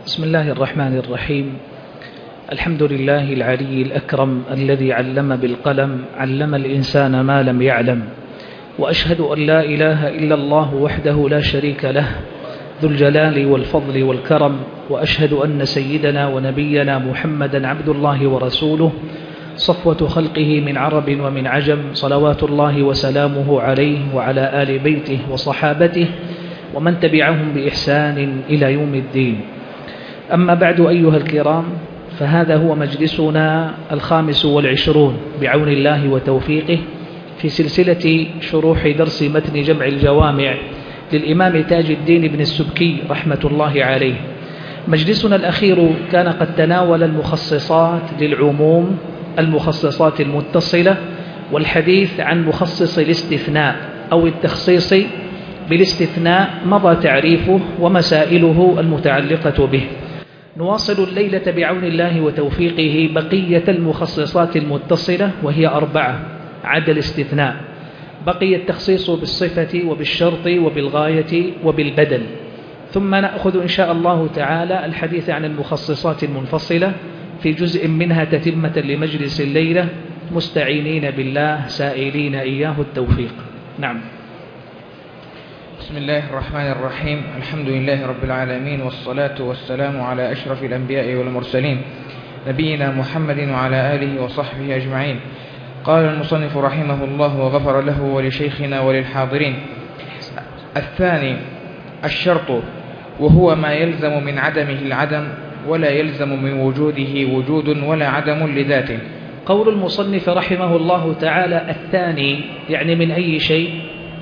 بسم الله الرحمن الرحيم. الحمد لله العلي الأكرم الذي علم بالقلم، علم الإنسان ما لم يعلم، وأشهد أن لا إله إلا الله وحده لا شريك له ذو الجلال والفضل والكرم، وأشهد أن سيدنا ونبينا محمدا عبد الله ورسوله صفوة خلقه من عرب ومن عجم، صلوات الله وسلامه عليه وعلى آل بيته وصحابته ومن تبعهم بإحسان إلى يوم الدين. أما بعد أيها الكرام، فهذا هو مجلسنا 25 بعون الله وتوفيقه في سلسلة شروح درس متن جمع الجوامع للإمام تاج الدين بن السبكي رحمة الله عليه. مجلسنا الأخير كان قد تناول المخصصات للعموم، المخصصات المتصلة، والحديث عن مخصص الاستثناء أو التخصيص بالاستثناء مضى تعريفه ومسائله المتعلقة به. نواصل الليلة بعون الله وتوفيقه بقية المخصصات المتصلة، وهي 4 عدا الاستثناء. بقي التخصيص بالصفة وبالشرط وبالغاية وبالبدل. ثم نأخذ إن شاء الله تعالى الحديث عن المخصصات المنفصلة في جزء منها تتمة لمجلس الليلة، مستعينين بالله سائلين إياه التوفيق. نعم. بسم الله الرحمن الرحيم. الحمد لله رب العالمين، والصلاة والسلام على أشرف الأنبياء والمرسلين نبينا محمد وعلى آله وصحبه أجمعين. قال المصنف رحمه الله وغفر له ولشيخنا وللحاضرين: الثاني الشرط، وهو ما يلزم من عدمه العدم ولا يلزم من وجوده وجود ولا عدم لذاته. قول المصنف رحمه الله تعالى الثاني يعني من أي شيء؟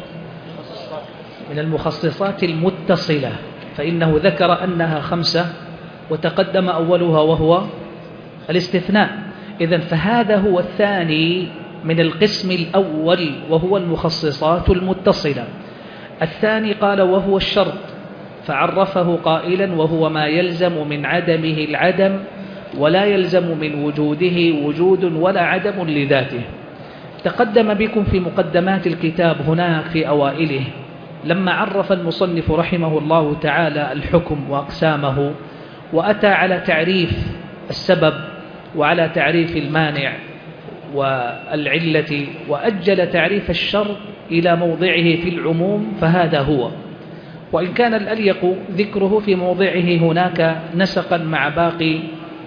من المخصصات المتصلة، فإنه ذكر أنها 5 وتقدم أولها وهو الاستثناء. إذن فهذا هو الثاني من القسم الأول وهو المخصصات المتصلة. الثاني قال وهو الشرط، فعرفه قائلا وهو ما يلزم من عدمه العدم ولا يلزم من وجوده وجود ولا عدم لذاته. تقدم بكم في مقدمات الكتاب هناك في أوائله لما عرف المصنف رحمه الله تعالى الحكم وأقسامه، وأتى على تعريف السبب وعلى تعريف المانع والعلة، وأجل تعريف الشرط إلى موضعه في العموم، فهذا هو. وإن كان الأليق ذكره في موضعه هناك نسقا مع باقي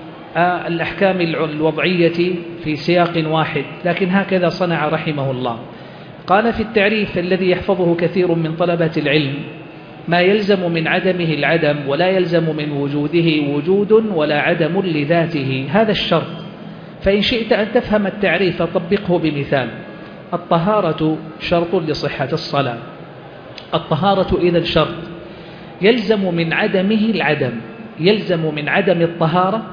الأحكام الوضعية في سياق واحد، لكن هكذا صنع رحمه الله. قال في التعريف الذي يحفظه كثير من طلبة العلم: ما يلزم من عدمه العدم ولا يلزم من وجوده وجود ولا عدم لذاته، هذا الشرط. فإن شئت أن تفهم التعريف طبقه بمثال: الطهارة شرط لصحة الصلاة. الطهارة إذن شرط، يلزم من عدمه العدم، يلزم من عدم الطهارة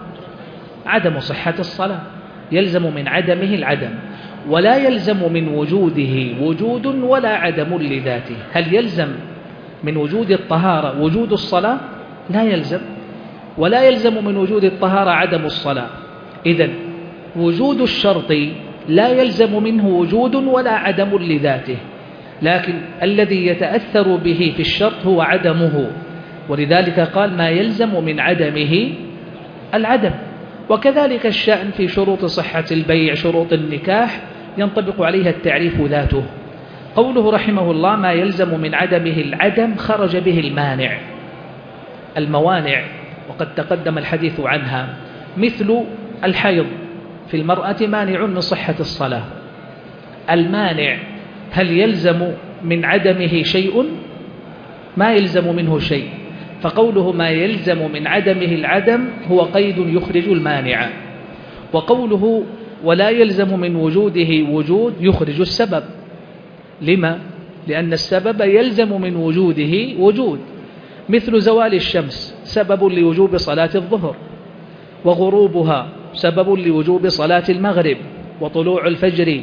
عدم صحة الصلاة، يلزم من عدمه العدم، ولا يلزم من وجوده وجود ولا عدم لذاته. هل يلزم من وجود الطهارة وجود الصلاة؟ لا يلزم. ولا يلزم من وجود الطهارة عدم الصلاة. إذن وجود الشرط لا يلزم منه وجود ولا عدم لذاته، لكن الذي يتأثر به في الشرط هو عدمه، ولذلك قال ما يلزم من عدمه العدم. وكذلك الشأن في شروط صحة البيع، شروط النكاح ينطبق عليها التعريف ذاته. قوله رحمه الله ما يلزم من عدمه العدم خرج به المانع. الموانع وقد تقدم الحديث عنها، مثل الحيض في المرأة مانع من صحة الصلاة. المانع هل يلزم من عدمه شيء؟ ما يلزم منه شيء، فقوله ما يلزم من عدمه العدم هو قيد يخرج المانع. وقوله ولا يلزم من وجوده وجود يخرج السبب. لما؟ لأن السبب يلزم من وجوده وجود، مثل زوال الشمس سبب لوجوب صلاة الظهر، وغروبها سبب لوجوب صلاة المغرب، وطلوع الفجر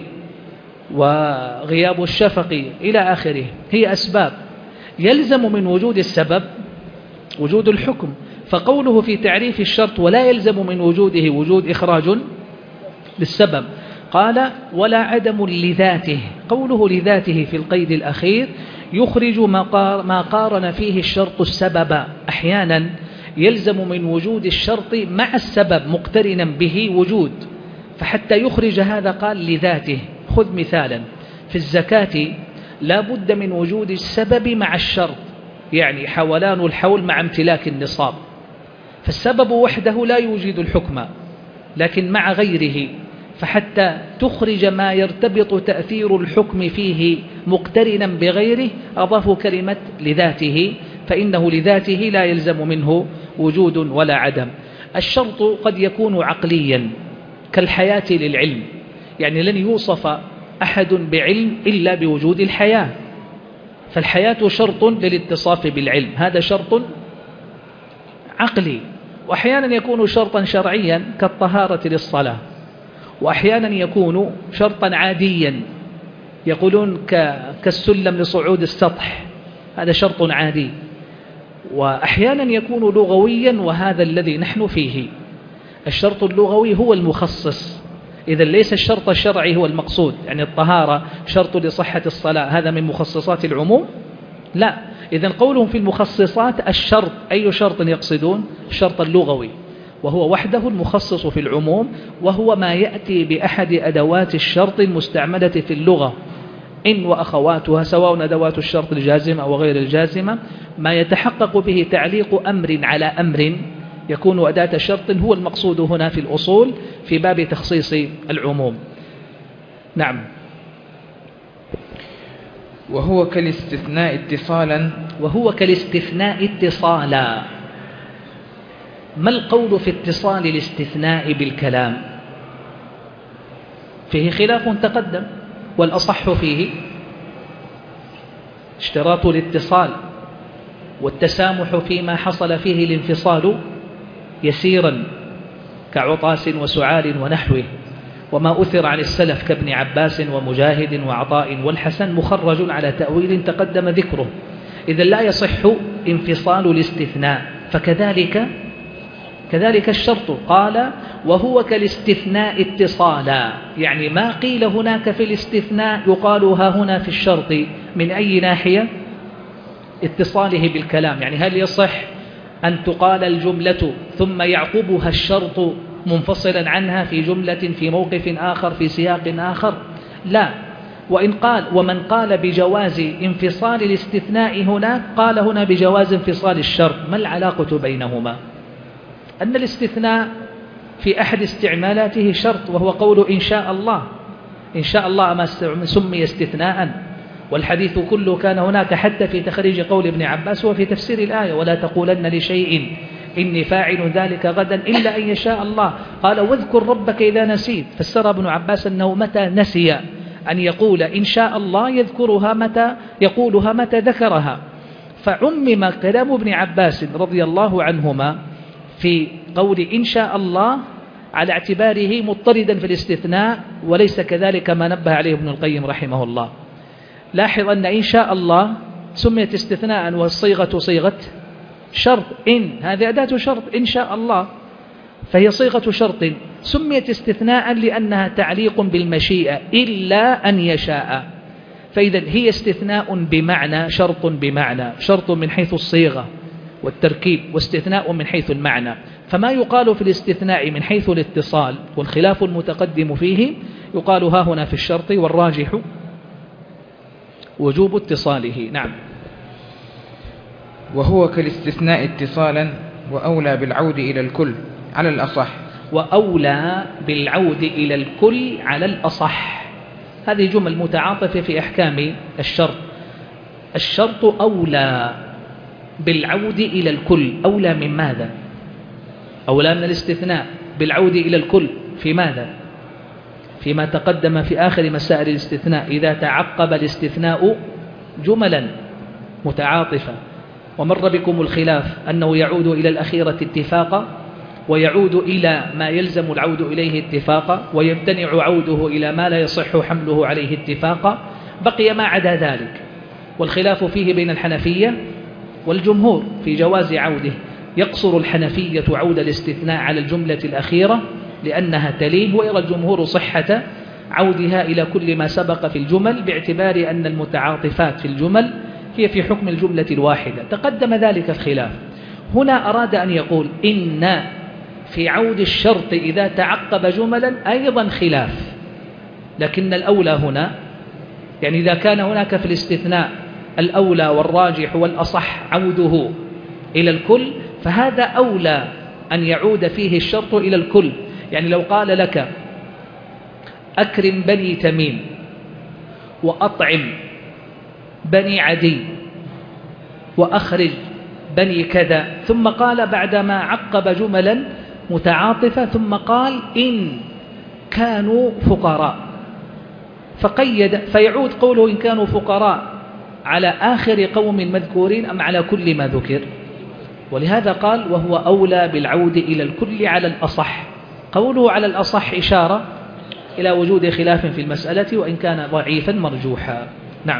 وغياب الشفق إلى آخره، هي أسباب. يلزم من وجود السبب وجود الحكم. فقوله في تعريف الشرط ولا يلزم من وجوده وجود إخراج للسبب، قال ولا عدم لذاته. قوله لذاته في القيد الأخير يخرج ما قارن فيه الشرط السبب. أحيانا يلزم من وجود الشرط مع السبب مقترنا به وجود، فحتى يخرج هذا قال لذاته. خذ مثالا، في الزكاة لا بد من وجود السبب مع الشرط، يعني حولان الحول مع امتلاك النصاب، فالسبب وحده لا يوجد الحكم، لكن مع غيره، فحتى تخرج ما يرتبط تأثير الحكم فيه مقترنا بغيره أضافوا كلمة لذاته، فإنه لذاته لا يلزم منه وجود ولا عدم. الشرط قد يكون عقليا كالحياة للعلم، يعني لن يوصف أحد بعلم إلا بوجود الحياة، فالحياة شرط للاتصاف بالعلم، هذا شرط عقلي. وأحيانا يكون شرطا شرعيا كالطهارة للصلاة، وأحيانا يكون شرطا عاديا، يقولون كالسلم لصعود السطح، هذا شرط عادي. وأحيانا يكون لغويا، وهذا الذي نحن فيه. الشرط اللغوي هو المخصص، إذا ليس الشرط الشرعي هو المقصود، يعني الطهارة شرط لصحة الصلاة هذا من مخصصات العموم؟ لا. إذا قولهم في المخصصات الشرط، أي شرط يقصدون؟ الشرط اللغوي، وهو وحده المخصص في العموم، وهو ما يأتي بأحد أدوات الشرط المستعملة في اللغة، إن وأخواتها، سواء أدوات الشرط الجازمة أو غير الجازمة، ما يتحقق به تعليق أمر على أمر يكون أداة شرط، هو المقصود هنا في الأصول في باب تخصيص العموم. نعم. وهو كالاستثناء اتصالا. وهو كالاستثناء اتصالا. ما القول في اتصال الاستثناء بالكلام؟ فيه خلاف تقدم، والأصح فيه اشتراط الاتصال والتسامح فيما حصل فيه الانفصال يسيرا كعطاس وسعال ونحوه، وما أثر عن السلف كابن عباس ومجاهد وعطاء والحسن مخرج على تأويل تقدم ذكره. إذا لا يصح انفصال الاستثناء، فكذلك الشرط. قال وهو كالاستثناء اتصالا، يعني ما قيل هناك في الاستثناء يقال ها هنا في الشرط. من أي ناحية؟ اتصاله بالكلام، يعني هل يصح أن تقال الجملة ثم يعقبها الشرط منفصلا عنها في جملة في موقف آخر في سياق آخر؟ لا. ومن قال بجواز انفصال الاستثناء هناك قال هنا بجواز انفصال الشرط. ما العلاقة بينهما؟ أن الاستثناء في أحد استعمالاته شرط، وهو قول إن شاء الله. إن شاء الله ما سمي استثناء، والحديث كله كان هناك حتى في تخريج قول ابن عباس وفي تفسير الآية ولا تقولن لشيء إني فاعل ذلك غدا إلا أن يشاء الله. قال واذكر ربك إذا نسيت، فسر ابن عباس أنه متى نسي أن يقول إن شاء الله يذكرها متى يقولها متى ذكرها، فعمم كلام ابن عباس رضي الله عنهما في قول إن شاء الله على اعتباره مضطردا في الاستثناء، وليس كذلك ما نبه عليه ابن القيم رحمه الله. لاحظ أن إن شاء الله سميت استثناء والصيغة صيغة شرط، إن هذه أداة شرط، إن شاء الله فهي صيغة شرط، سميت استثناء لأنها تعليق بالمشيئة إلا أن يشاء، فإذا هي استثناء بمعنى شرط، بمعنى شرط من حيث الصيغة والتركيب، واستثناء من حيث المعنى. فما يقال في الاستثناء من حيث الاتصال والخلاف المتقدم فيه يقال ها هنا في الشرط، والراجح وجوب اتصاله. نعم. وهو كالاستثناء اتصالا وأولى بالعود إلى الكل على الأصح. وأولى بالعود إلى الكل على الأصح، هذه جمل متعاطفة في أحكام الشرط. الشرط أولى بالعود إلى الكل، أولى من ماذا؟ أولى من الاستثناء بالعود إلى الكل في ماذا؟ فيما تقدم في آخر مسائل الاستثناء، إذا تعقب الاستثناء جملا متعاطفة. ومر بكم الخلاف أنه يعود إلى الأخيرة اتفاقا، ويعود إلى ما يلزم العود إليه اتفاقا، ويمتنع عوده إلى ما لا يصح حمله عليه اتفاقا. بقي ما عدا ذلك، والخلاف فيه بين الحنفية والجمهور في جواز عوده. يقصر الحنفية عود الاستثناء على الجملة الأخيرة لأنها تليه، ويرى الجمهور صحة عودها إلى كل ما سبق في الجمل، باعتبار أن المتعاطفات في الجمل هي في حكم الجملة الواحدة. تقدم ذلك الخلاف، هنا أراد أن يقول إن في عود الشرط إذا تعقب جملا أيضا خلاف، لكن الأولى هنا يعني إذا كان هناك في الاستثناء الأولى والراجح والأصح عوده إلى الكل، فهذا أولى أن يعود فيه الشرط إلى الكل. يعني لو قال لك أكرم بني تميم وأطعم بني عدي وأخرج بني كذا، ثم قال بعدما عقب جملا متعاطفة ثم قال إن كانوا فقراء، فقيد، فيعود قوله إن كانوا فقراء على آخر قوم مذكورين أم على كل ما ذكر؟ ولهذا قال وهو أولى بالعود إلى الكل على الأصح. قوله على الأصح إشارة إلى وجود خلاف في المسألة وإن كان ضعيفا مرجوحا. نعم.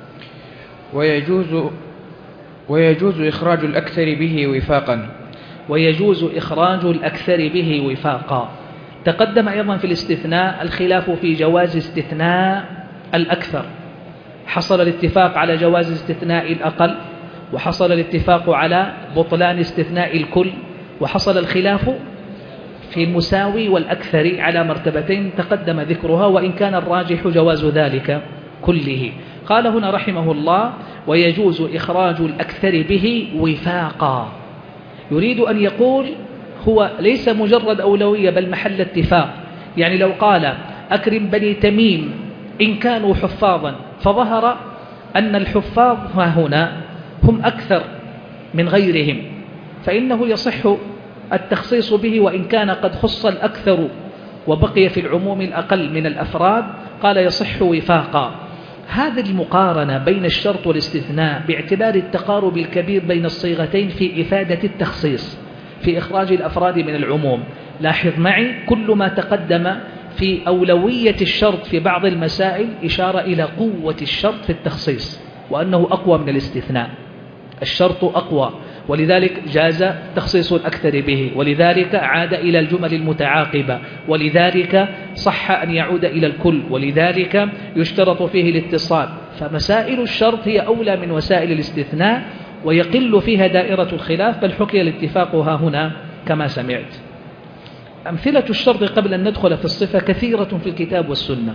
ويجوز إخراج الأكثر به وفاقا. ويجوز إخراج الأكثر به وفاقا. تقدم أيضا في الاستثناء الخلاف في جواز استثناء الأكثر. حصل الاتفاق على جواز استثناء الأقل، وحصل الاتفاق على بطلان استثناء الكل، وحصل الخلاف في المساوي والأكثر على مرتبتين تقدم ذكرها، وإن كان الراجح جواز ذلك كله. قال هنا رحمه الله ويجوز إخراج الأكثر به وفاقا. يريد أن يقول هو ليس مجرد أولوية بل محل اتفاق. يعني لو قال أكرم بني تميم إن كانوا حفاظا، فظهر أن الحفاظ هنا هم أكثر من غيرهم، فإنه يصح التخصيص به وإن كان قد خص الأكثر وبقي في العموم الأقل من الأفراد. قال يصح وفاقا. هذه المقارنة بين الشرط والاستثناء باعتبار التقارب الكبير بين الصيغتين في إفادة التخصيص في إخراج الأفراد من العموم. لاحظ معي كل ما تقدم في أولوية الشرط في بعض المسائل إشارة إلى قوة الشرط في التخصيص وأنه أقوى من الاستثناء. الشرط أقوى ولذلك جاز تخصيص الأكثر به، ولذلك عاد إلى الجمل المتعاقبة، ولذلك صح أن يعود إلى الكل، ولذلك يشترط فيه الاتصال. فمسائل الشرط هي أولى من وسائل الاستثناء ويقل فيها دائرة الخلاف، بل حكي الاتفاق ها هنا كما سمعت. أمثلة الشرط قبل أن ندخل في الصفة كثيرة في الكتاب والسنة.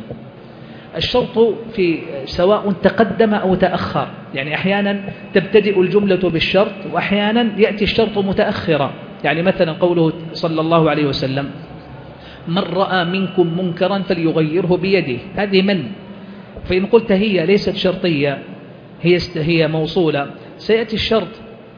الشرط في سواء تقدم أو تأخر، يعني أحيانا تبتدئ الجملة بالشرط وأحيانا يأتي الشرط متأخرا. يعني مثلا قوله صلى الله عليه وسلم من رأى منكم منكرا فليغيره بيده، هذه من، فإن قلت هي ليست شرطية هي موصولة، سيأتي الشرط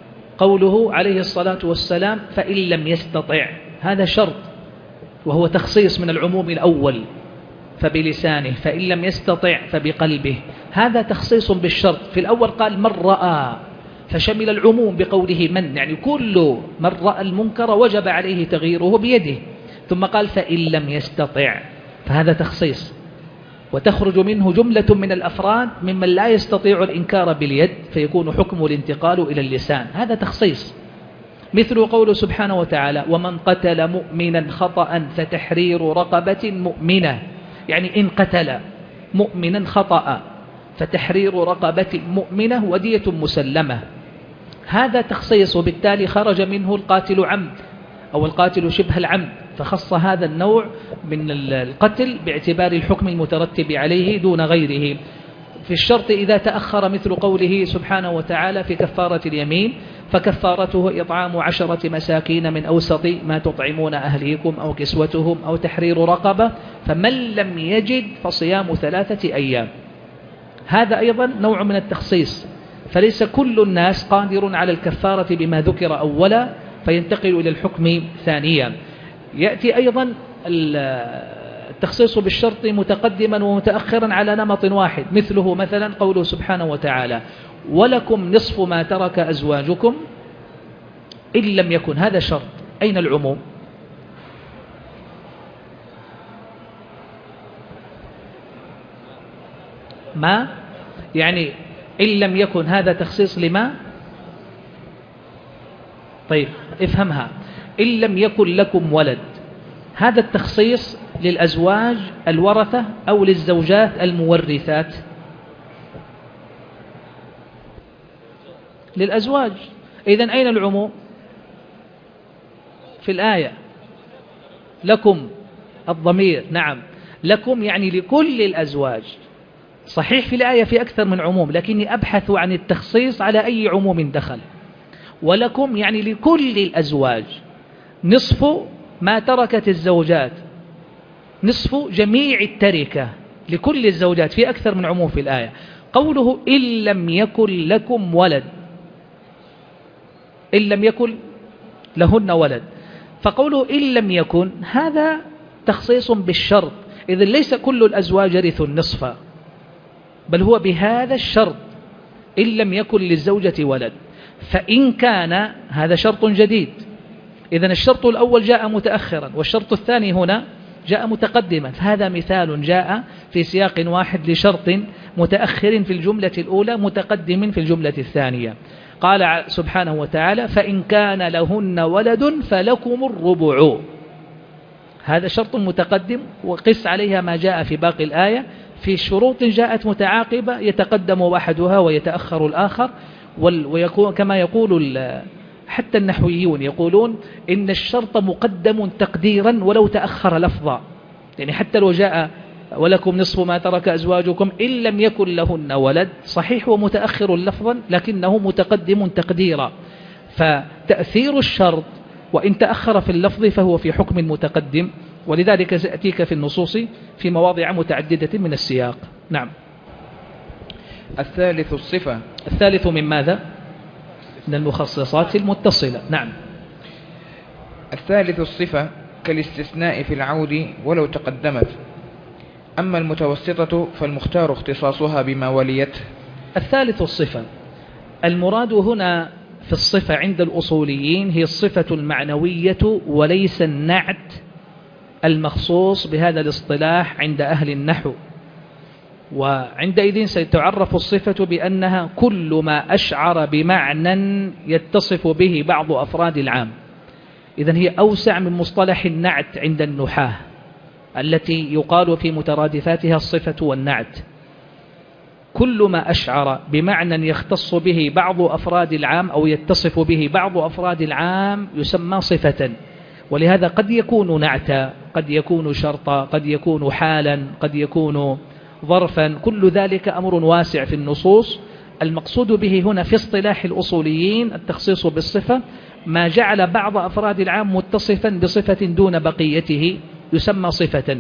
قوله عليه الصلاة والسلام فإن لم يستطع، هذا شرط وهو تخصيص من العموم الأول، فبلسانه، فإن لم يستطع فبقلبه، هذا تخصيص بالشرط. في الأول قال من رأى فشمل العموم بقوله من، يعني كل من رأى المنكر وجب عليه تغييره بيده، ثم قال فإن لم يستطع، فهذا تخصيص وتخرج منه جملة من الأفراد ممن لا يستطيع الإنكار باليد فيكون حكم الانتقال إلى اللسان، هذا تخصيص. مثل قوله سبحانه وتعالى ومن قتل مؤمنا خطأ فتحرير رقبة مؤمنة، يعني إن قتل مؤمنا خطأ فتحرير رقبة مؤمنة ودية مسلمة، هذا تخصيص، وبالتالي خرج منه القاتل عمد أو القاتل شبه العمد، فخص هذا النوع من القتل باعتبار الحكم المترتب عليه دون غيره. في الشرط إذا تأخر مثل قوله سبحانه وتعالى في كفارة اليمين فكفارته إطعام 10 مساكين من أوسط ما تطعمون أهليكم أو كسوتهم أو تحرير رقبة، فمن لم يجد فصيام 3 أيام، هذا أيضا نوع من التخصيص. فليس كل الناس قادر على الكفارة بما ذكر أولا فينتقل إلى الحكم ثانيا. يأتي أيضا التخصيص بالشرط متقدما ومتأخرا على نمط واحد، مثله مثلا قوله سبحانه وتعالى ولكم نصف ما ترك أزواجكم إن لم يكن، هذا شرط، أين العموم؟ ما يعني إن لم يكن، هذا تخصيص لما؟ طيب افهمها، إن لم يكن لكم ولد، هذا التخصيص للأزواج الورثة أو للزوجات المورثات؟ للأزواج. إذن أين العموم؟ في الآية. لكم الضمير، نعم، لكم يعني لكل الأزواج. صحيح في الآية في أكثر من عموم، لكني أبحث عن التخصيص على أي عموم دخل. ولكم يعني لكل الأزواج نصف ما تركت الزوجات، نصف جميع التركة لكل الزوجات، في أكثر من عموم في الآية. قوله إن لم يكن لكم ولد، إن لم يكن لهن ولد، فقوله إن لم يكن هذا تخصيص بالشرط، إذن ليس كل الأزواج يرث النصف، بل هو بهذا الشرط إن لم يكن للزوجة ولد. فإن كان، هذا شرط جديد، إذن الشرط الأول جاء متأخرا والشرط الثاني هنا جاء متقدما، فهذا مثال جاء في سياق واحد لشرط متأخر في الجملة الأولى متقدم في الجملة الثانية. قال سبحانه وتعالى فإن كان لهن ولد فلكم الربع، هذا شرط متقدم، وقس عليها ما جاء في باقي الآية في شروط جاءت متعاقبة يتقدم أحدها ويتأخر الآخر. ويكون كما يقول حتى النحويون يقولون إن الشرط مقدم تقديرا ولو تأخر لفظا، يعني حتى لو جاء ولكم نصف ما ترك أزواجكم إن لم يكن لهن ولد، صحيح ومتأخر لفظا لكنه متقدم تقديرا. فتأثير الشرط وإن تأخر في اللفظ فهو في حكم متقدم، ولذلك سأتيك في النصوص في مواضع متعددة من السياق. نعم. الثالث الصفة. الثالث من ماذا؟ من المخصصات المتصلة. نعم. الثالث الصفة كالاستثناء في العود ولو تقدمت. أما المتوسطة فالمختار اختصاصها بما وليت. الثالث الصفة، المراد هنا في الصفة عند الأصوليين هي الصفة المعنوية وليس النعت المخصوص بهذا الاصطلاح عند أهل النحو. وعندئذ ستعرف الصفة بأنها كل ما أشعر بمعنى يتصف به بعض أفراد العام. إذن هي أوسع من مصطلح النعت عند النحاة التي يقال في مترادفاتها الصفة والنعت. كل ما أشعر بمعنى يختص به بعض أفراد العام أو يتصف به بعض أفراد العام يسمى صفة. ولهذا قد يكون نعتا، قد يكون شرطا، قد يكون حالا، قد يكون ظرفا، كل ذلك أمر واسع في النصوص. المقصود به هنا في اصطلاح الأصوليين التخصيص بالصفة ما جعل بعض أفراد العام متصفا بصفة دون بقيته يسمى صفة.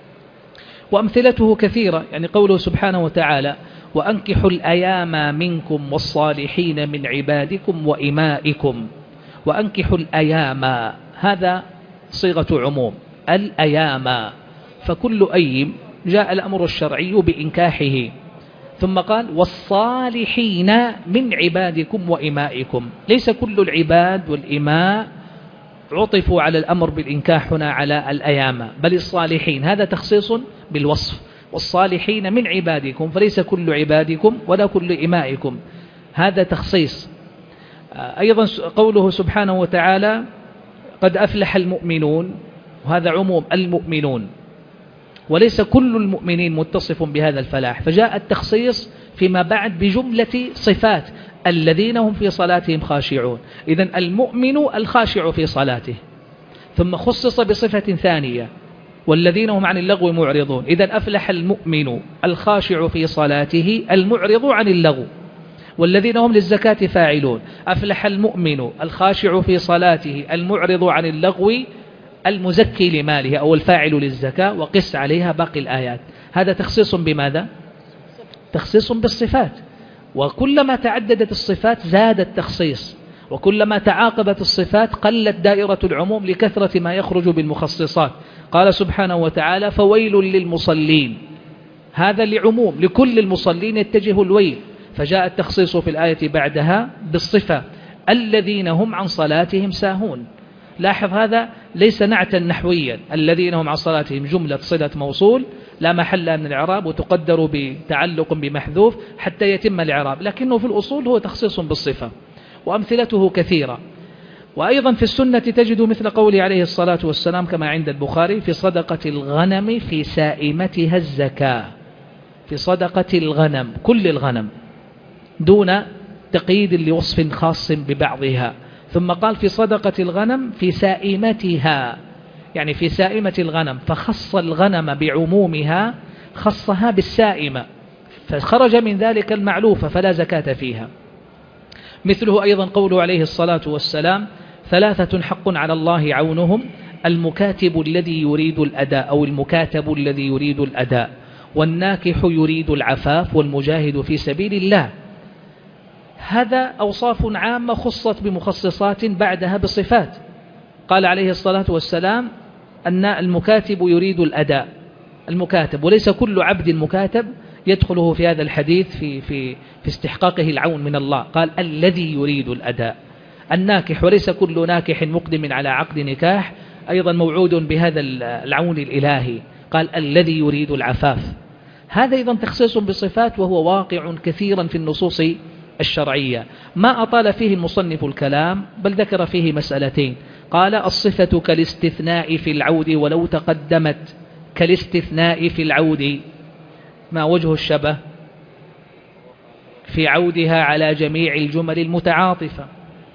وأمثلته كثيرة، يعني قوله سبحانه وتعالى وأنكحوا الأيام منكم والصالحين من عبادكم وإمائكم. وأنكحوا الأيام هذا صيغة عموم، الأيام، فكل أيم جاء الأمر الشرعي بإنكاحه. ثم قال والصالحين من عبادكم وإمائكم، ليس كل العباد والإماء عطفوا على الأمر بالإنكاح هنا على الأيام، بل الصالحين، هذا تخصيص بالوصف. والصالحين من عبادكم، فليس كل عبادكم ولا كل إمائكم، هذا تخصيص. أيضا قوله سبحانه وتعالى قد أفلح المؤمنون، وهذا عموم المؤمنون، وليس كل المؤمنين متصف بهذا الفلاح، فجاء التخصيص فيما بعد بجملة صفات الذين هم في صلاتهم خاشعون. إذن المؤمن الخاشع في صلاته، ثم خصص بصفة ثانية والذين هم عن اللغو معرضون. إذن أفلح المؤمن الخاشع في صلاته المعرض عن اللغو، والذين هم للزكاة فاعلون. أفلح المؤمن الخاشع في صلاته المعرض عن اللغو المزكي لماله أو الفاعل للزكاة، وقس عليها باقي الآيات. هذا تخصيص بماذا؟ تخصيص بالصفات. وكلما تعددت الصفات زاد التخصيص، وكلما تعاقبت الصفات قلت دائرة العموم لكثرة ما يخرج بالمخصصات. قال سبحانه وتعالى فويل للمصلين، هذا لعموم، لكل المصلين يتجه الويل، فجاء التخصيص في الآية بعدها بالصفة الذين هم عن صلاتهم ساهون. لاحظ هذا ليس نعتا نحويا، الذين هم عن صلاتهم جملة صلة موصول لا محل من الإعراب وتقدر بتعلق بمحذوف حتى يتم الإعراب، لكنه في الأصول هو تخصيص بالصفة. وأمثلته كثيرة. وأيضا في السنة تجد مثل قوله عليه الصلاة والسلام كما عند البخاري في صدقة الغنم في سائمتها الزكاة، في صدقة الغنم كل الغنم دون تقييد لوصف خاص ببعضها. ثم قال في صدقة الغنم في سائمتها، يعني في سائمة الغنم، فخص الغنم بعمومها، خصها بالسائمة، فخرج من ذلك المعلوفة فلا زكاة فيها. مثله أيضا قوله عليه الصلاة والسلام: ثلاثة حق على الله عونهم: المكاتب الذي يريد الأداء أو المكاتب الذي يريد الأداء، والناكح يريد العفاف، والمجاهد في سبيل الله. هذا أوصاف عامة خصت بمخصصات بعدها بصفات. قال عليه الصلاة والسلام أن المكاتب يريد الأداء، المكاتب، وليس كل عبد مكاتب يدخله في هذا الحديث في استحقاقه العون من الله. قال الذي يريد الأداء. الناكح، وليس كل ناكح مقدم على عقد نكاح أيضا موعود بهذا العون الإلهي. قال الذي يريد العفاف. هذا أيضا تخصيص بصفات، وهو واقع كثيرا في النصوص الشرعية. ما أطال فيه المصنف الكلام، بل ذكر فيه مسألتين. قال: الصفة كالاستثناء في العود ولو تقدمت. كالاستثناء في العود، ما وجه الشبه؟ في عودها على جميع الجمل المتعاطفة.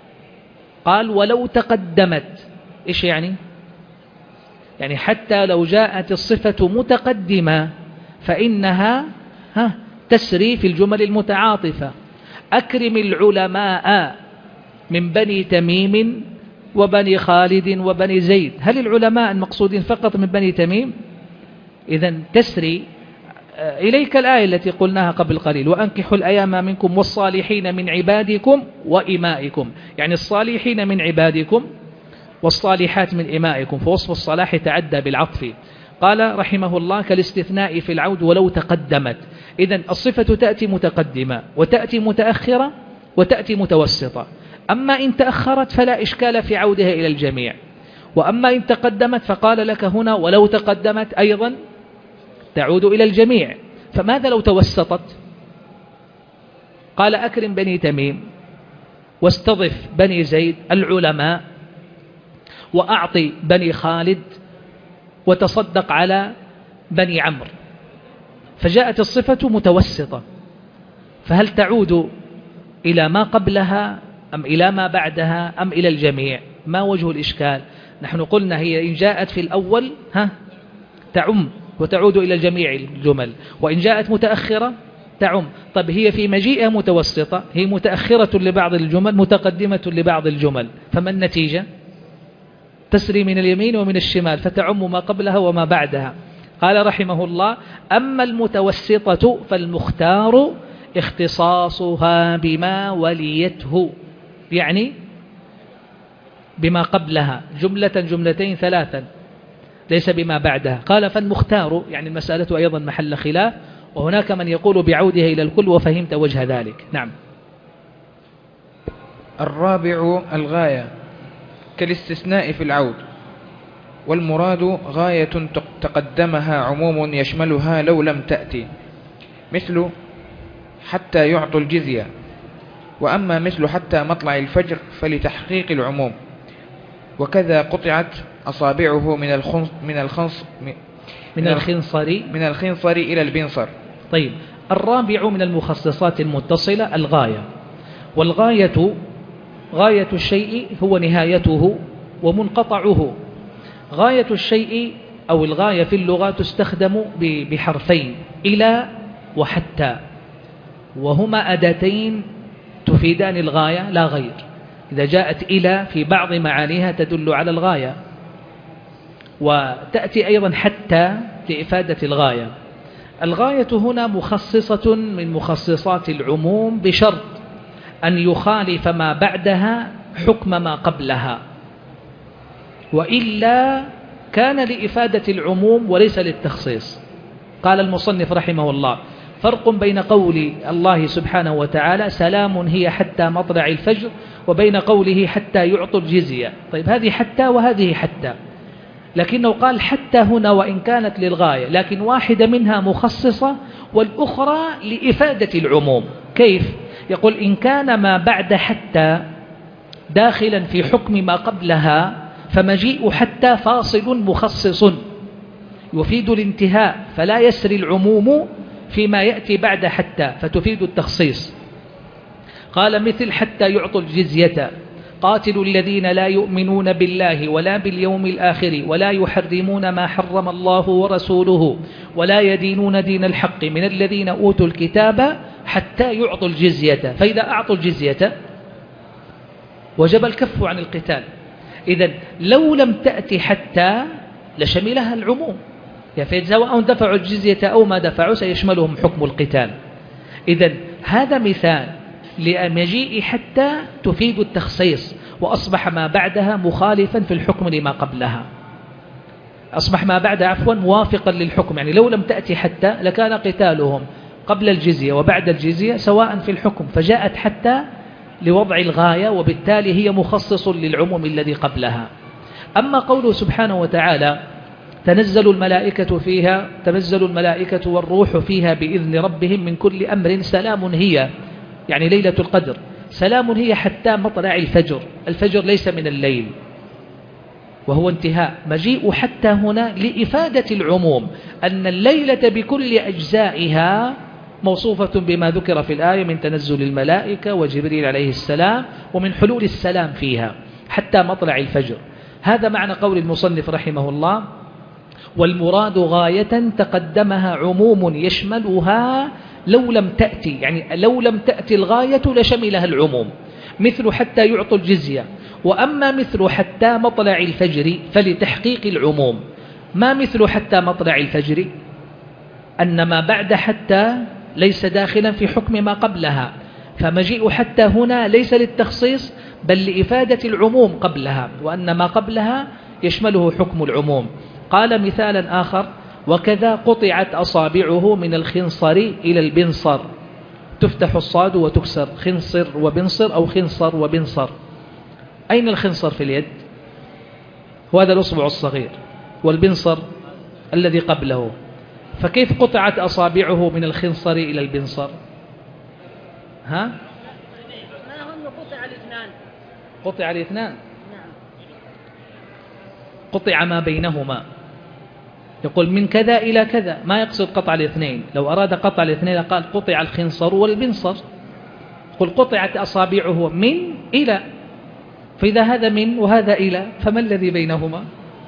قال ولو تقدمت، إيش يعني؟ يعني حتى لو جاءت الصفة متقدمة فإنها تسري في الجمل المتعاطفة. أكرم العلماء من بني تميم وبني خالد وبني زيد. هل العلماء المقصودين فقط من بني تميم؟ إذن تسري إليك الآية التي قلناها قبل قليل: وأنكحوا الأيام منكم والصالحين من عبادكم وإمائكم. يعني الصالحين من عبادكم والصالحات من إمائكم، فوصف الصلاح تعدى بالعطف. قال رحمه الله: كالاستثناء في العود ولو تقدمت. إذن الصفة تأتي متقدمة وتأتي متأخرة وتأتي متوسطة. أما إن تأخرت فلا إشكال في عودها إلى الجميع، وأما إن تقدمت فقال لك هنا ولو تقدمت أيضا تعود إلى الجميع. فماذا لو توسطت؟ قال: أكرم بني تميم واستضف بني زيد العلماء، وأعطي بني خالد، وتصدق على بني عمرو. فجاءت الصفة متوسطة، فهل تعود إلى ما قبلها أم إلى ما بعدها أم إلى الجميع؟ ما وجه الإشكال؟ نحن قلنا هي إن جاءت في الأول تعم وتعود إلى الجميع الجمل، وإن جاءت متأخرة تعم. طب هي في مجيئها متوسطة، هي متأخرة لبعض الجمل متقدمة لبعض الجمل، فما النتيجة؟ تسري من اليمين ومن الشمال، فتعم ما قبلها وما بعدها. قال رحمه الله: أما المتوسطة فالمختار اختصاصها بما وليته، يعني بما قبلها، جملة جملتين ثلاثا، ليس بما بعدها. قال: فالمختار، يعني المسألة أيضا محل خلاف، وهناك من يقول بعودها إلى الكل، وفهمت وجه ذلك. نعم. الرابع الغاية كالاستثناء في العود، والمراد غاية تقدمها عموم يشملها لو لم تأتي، مثل حتى يعطوا الجزية. وأما مثل حتى مطلع الفجر فلتحقيق العموم. وكذا قطعت أصابعه من الخنصر إلى البنصر. طيب، الرابع من المخصصات المتصلة الغاية. والغاية غاية الشيء هو نهايته ومنقطعه. غاية الشيء أو الغاية في اللغة تستخدم بحرفين: إلى وحتى، وهما أداتين تفيدان الغاية لا غير. إذا جاءت إلى في بعض معانيها تدل على الغاية، وتأتي أيضا حتى لإفادة الغاية. الغاية هنا مخصصة من مخصصات العموم بشرط أن يخالف ما بعدها حكم ما قبلها، وإلا كان لإفادة العموم وليس للتخصيص. قال المصنف رحمه الله: فرق بين قول الله سبحانه وتعالى: سلام هي حتى مطلع الفجر، وبين قوله: حتى يعطوا الجزية. طيب، هذه حتى وهذه حتى، لكنه قال حتى هنا وإن كانت للغاية، لكن واحدة منها مخصصة والأخرى لإفادة العموم. كيف؟ يقول: إن كان ما بعد حتى داخلا في حكم ما قبلها فمجيء حتى فاصل مخصص يفيد الانتهاء، فلا يسري العموم فيما يأتي بعد حتى، فتفيد التخصيص. قال: مثل حتى يعطوا الجزية، قاتلوا الذين لا يؤمنون بالله ولا باليوم الآخر ولا يحرمون ما حرم الله ورسوله ولا يدينون دين الحق من الذين أوتوا الكتاب حتى يعطوا الجزية. فإذا أعطوا الجزية وجب الكف عن القتال. إذن لو لم تأتي حتى لشملها العموم، يعني سواء دفعوا الجزية أو ما دفعوا سيشملهم حكم القتال. إذن هذا مثال لمجيء حتى تفيد التخصيص، وأصبح ما بعدها مخالفا في الحكم لما قبلها، أصبح ما بعدها موافقا للحكم. يعني لو لم تأتي حتى لكان قتالهم قبل الجزية وبعد الجزية سواء في الحكم، فجاءت حتى لوضع الغاية، وبالتالي هي مخصص للعموم الذي قبلها. أما قوله سبحانه وتعالى تنزل الملائكة فيها، تنزل الملائكة والروح فيها بإذن ربهم من كل أمر سلام هي، يعني ليلة القدر سلام هي حتى مطلع الفجر. الفجر ليس من الليل وهو انتهاء. مجيء حتى هنا لإفادة العموم، أن الليلة بكل أجزائها موصوفة بما ذكر في الآية من تنزل الملائكة وجبريل عليه السلام ومن حلول السلام فيها حتى مطلع الفجر. هذا معنى قول المصنف رحمه الله: والمراد غاية تقدمها عموم يشملها لو لم تأتي، يعني لو لم تأتي الغاية لشملها العموم، مثل حتى يعطوا الجزية. وأما مثل حتى مطلع الفجر فلتحقيق العموم. ما مثل حتى مطلع الفجر؟ أن ما بعد حتى ليس داخلا في حكم ما قبلها، فمجيء حتى هنا ليس للتخصيص بل لإفادة العموم قبلها، وأن ما قبلها يشمله حكم العموم. قال مثالا آخر: وكذا قطعت أصابعه من الخنصر إلى البنصر. تفتح الصاد وتكسر، خنصر وبنصر أو خنصر وبنصر. أين الخنصر في اليد؟ وهذا الأصبع الصغير، والبنصر الذي قبله. فكيف قطعت أصابعه من الخنصر إلى البنصر؟ ها؟ ما هم قطع الاثنان. قطع الاثنان؟ نعم. قطع ما بينهما. يقول من كذا إلى كذا، ما يقصد قطع الاثنين. لو أراد قطع الاثنين قال قطع الخنصر والبنصر. قل قطعت أصابعه من إلى، فإذا هذا من وهذا إلى فما الذي بينهما؟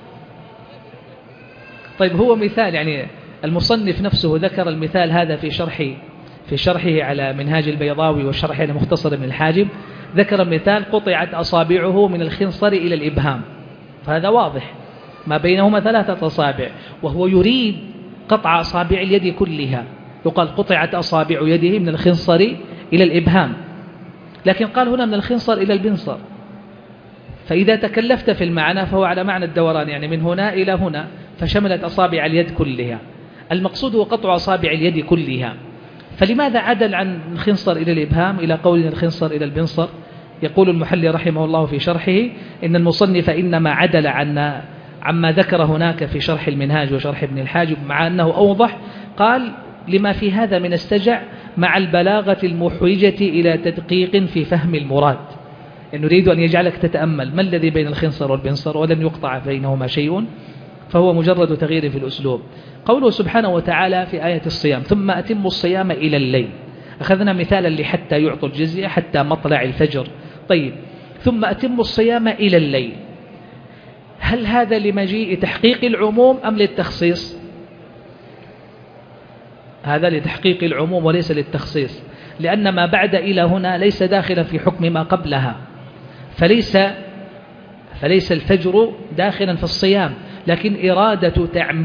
طيب هو مثال، يعني المصنف نفسه ذكر المثال هذا في شرحه على منهاج البيضاوي وشرحه على مختصر ابن الحاجب. ذكر مثال قطعت أصابعه من الخنصر إلى الإبهام، فهذا واضح ما بينهما 3 أصابع، وهو يريد قطع أصابع اليد كلها. يقال قطعت أصابع يده من الخنصر إلى الإبهام، لكن قال هنا من الخنصر إلى البنصر. فإذا تكلفت في المعنى فهو على معنى الدوران، يعني من هنا إلى هنا، فشملت أصابع اليد كلها. المقصود هو قطع أصابع اليد كلها. فلماذا عدل عن الخنصر إلى الإبهام إلى قول الخنصر إلى البنصر؟ يقول المحلي رحمه الله في شرحه إن المصنف إنما عدل عما ذكر هناك في شرح المنهاج وشرح ابن الحاجب، مع أنه أوضح. قال لما في هذا من السجع مع البلاغة المحوجة إلى تدقيق في فهم المراد، يعني نريد أن يجعلك تتأمل ما الذي بين الخنصر والبنصر ولن يقطع بينهما شيء، فهو مجرد تغيير في الأسلوب. قوله سبحانه وتعالى في آية الصيام: ثم أتموا الصيام إلى الليل. أخذنا مثالا لحتى يعطوا الجزية حتى مطلع الفجر. طيب ثم أتموا الصيام إلى الليل، هل هذا لمجيء تحقيق العموم أم للتخصيص؟ هذا لتحقيق العموم وليس للتخصيص، لأن ما بعد إلى هنا ليس داخلا في حكم ما قبلها، فليس الفجر داخلا في الصيام، لكن إرادة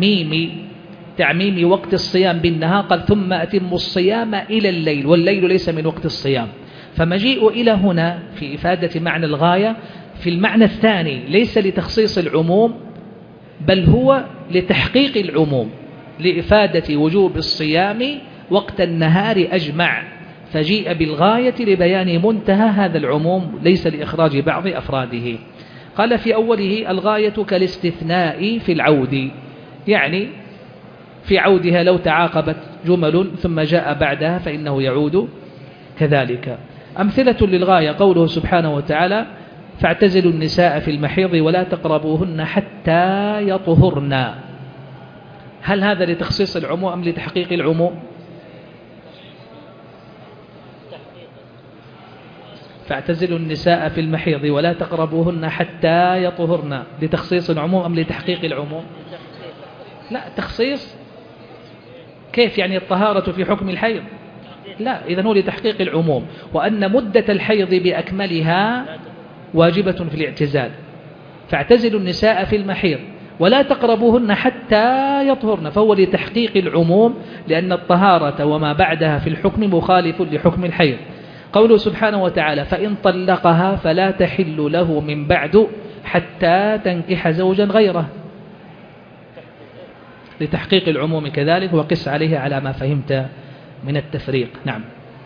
تعميم وقت الصيام بالنهار. قال ثم أتموا الصيام إلى الليل، والليل ليس من وقت الصيام. فمجيء إلى هنا في إفادة معنى الغاية في المعنى الثاني ليس لتخصيص العموم، بل هو لتحقيق العموم، لإفادة وجوب الصيام وقت النهار أجمع، فجيء بالغاية لبيان منتهى هذا العموم ليس لإخراج بعض أفراده. قال في أوله: الغاية كالاستثناء في العود، يعني في عودها لو تعاقبت جمل ثم جاء بعدها فإنه يعود كذلك. أمثلة للغاية قوله سبحانه وتعالى: فاعتزلوا النساء في المحيض ولا تقربوهن حتى يطهرن. هل هذا لتخصيص العموم أم لتحقيق العموم؟ فاعتزلوا النساء في المحيض ولا تقربوهن حتى يطهرن، لتخصيص العموم أم لتحقيق العموم؟ لا، تخصيص. كيف يعني الطهارة في حكم الحيض؟ لا، إذن هو لتحقيق العموم، وأن مدة الحيض بأكملها واجبة في الاعتزال. فاعتزلوا النساء في المحيض ولا تقربوهن حتى يطهرن، فهو لتحقيق العموم، لأن الطهارة وما بعدها في الحكم مخالف لحكم الحيض. قوله سبحانه وتعالى: فإن طلقها فلا تحل له من بعد حتى تنكح زوجا غيره، لتحقيق العموم كذلك، وقس عليه على ما فهمت من التفريق. نعم.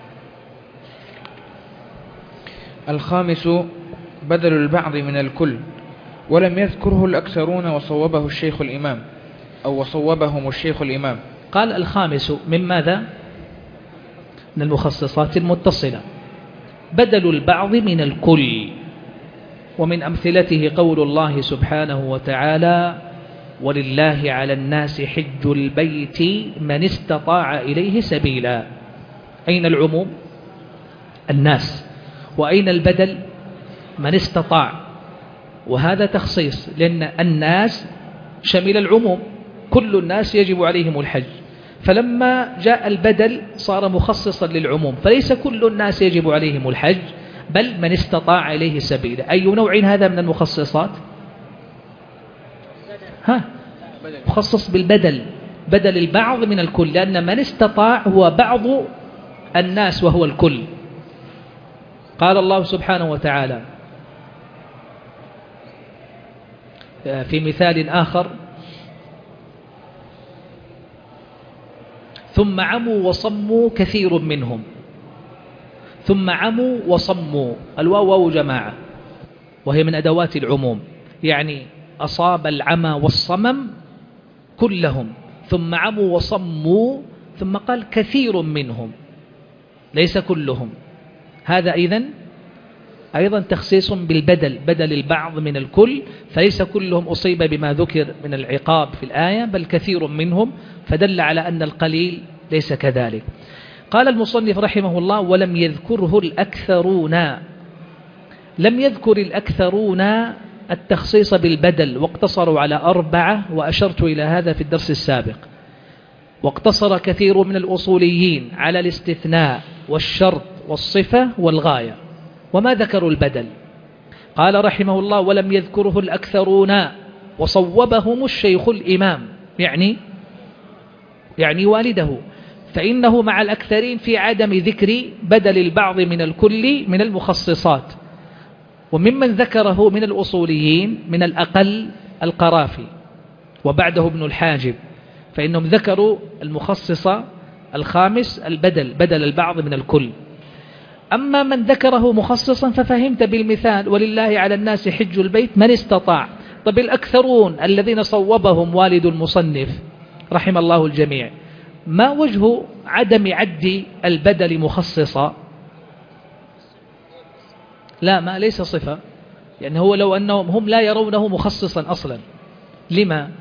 الخامس بدل البعض من الكل، ولم يذكره الأكثرون وصوبه الشيخ الإمام، أو وصوبهم الشيخ الإمام. قال الخامس من ماذا؟ من المخصصات المتصلة، بدل البعض من الكل. ومن أمثلته قول الله سبحانه وتعالى: ولله على الناس حج البيت من استطاع إليه سبيلا. أين العموم؟ الناس. وأين البدل؟ من استطاع. وهذا تخصيص، لأن الناس شمل العموم، كل الناس يجب عليهم الحج، فلما جاء البدل صار مخصصا للعموم، فليس كل الناس يجب عليهم الحج، بل من استطاع إليه سبيلا. أي نوع هذا من المخصصات؟ مخصص بالبدل، بدل البعض من الكل، لأن من استطاع هو بعض الناس وهو الكل. قال الله سبحانه وتعالى في مثال آخر: ثم عموا وصموا كثير منهم. ثم عموا وصموا، الواو واو جماعة، وهي من أدوات العموم، يعني أصاب العمى والصمم كلهم. ثم عموا وصموا، ثم قال كثير منهم، ليس كلهم. هذا أيضا تخصيص بالبدل، بدل البعض من الكل، فليس كلهم أصيب بما ذكر من العقاب في الآية، بل كثير منهم، فدل على أن القليل ليس كذلك. قال المصنف رحمه الله: ولم يذكره الأكثرون. لم يذكر الأكثرون التخصيص بالبدل، واقتصروا على 4، وأشرت إلى هذا في الدرس السابق. واقتصر كثير من الأصوليين على الاستثناء والشرط والصفة والغاية، وما ذكروا البدل. قال رحمه الله: ولم يذكره الأكثرون وصوبهم الشيخ الإمام، يعني والده، فإنه مع الأكثرين في عدم ذكر بدل البعض من الكل من المخصصات. وممن ذكره من الأصوليين من الأقل القرافي، وبعده ابن الحاجب، فإنهم ذكروا المخصص الخامس البدل، بدل البعض من الكل. أما من ذكره مخصصا ففهمت بالمثال: ولله على الناس حج البيت من استطاع. طب الأكثرون الذين صوبهم والد المصنف رحم الله الجميع، ما وجه عدم عد البدل مخصصا؟ لا، ما ليس صفة، يعني هو لو أنهم هم لا يرونه مخصصا أصلا. لما؟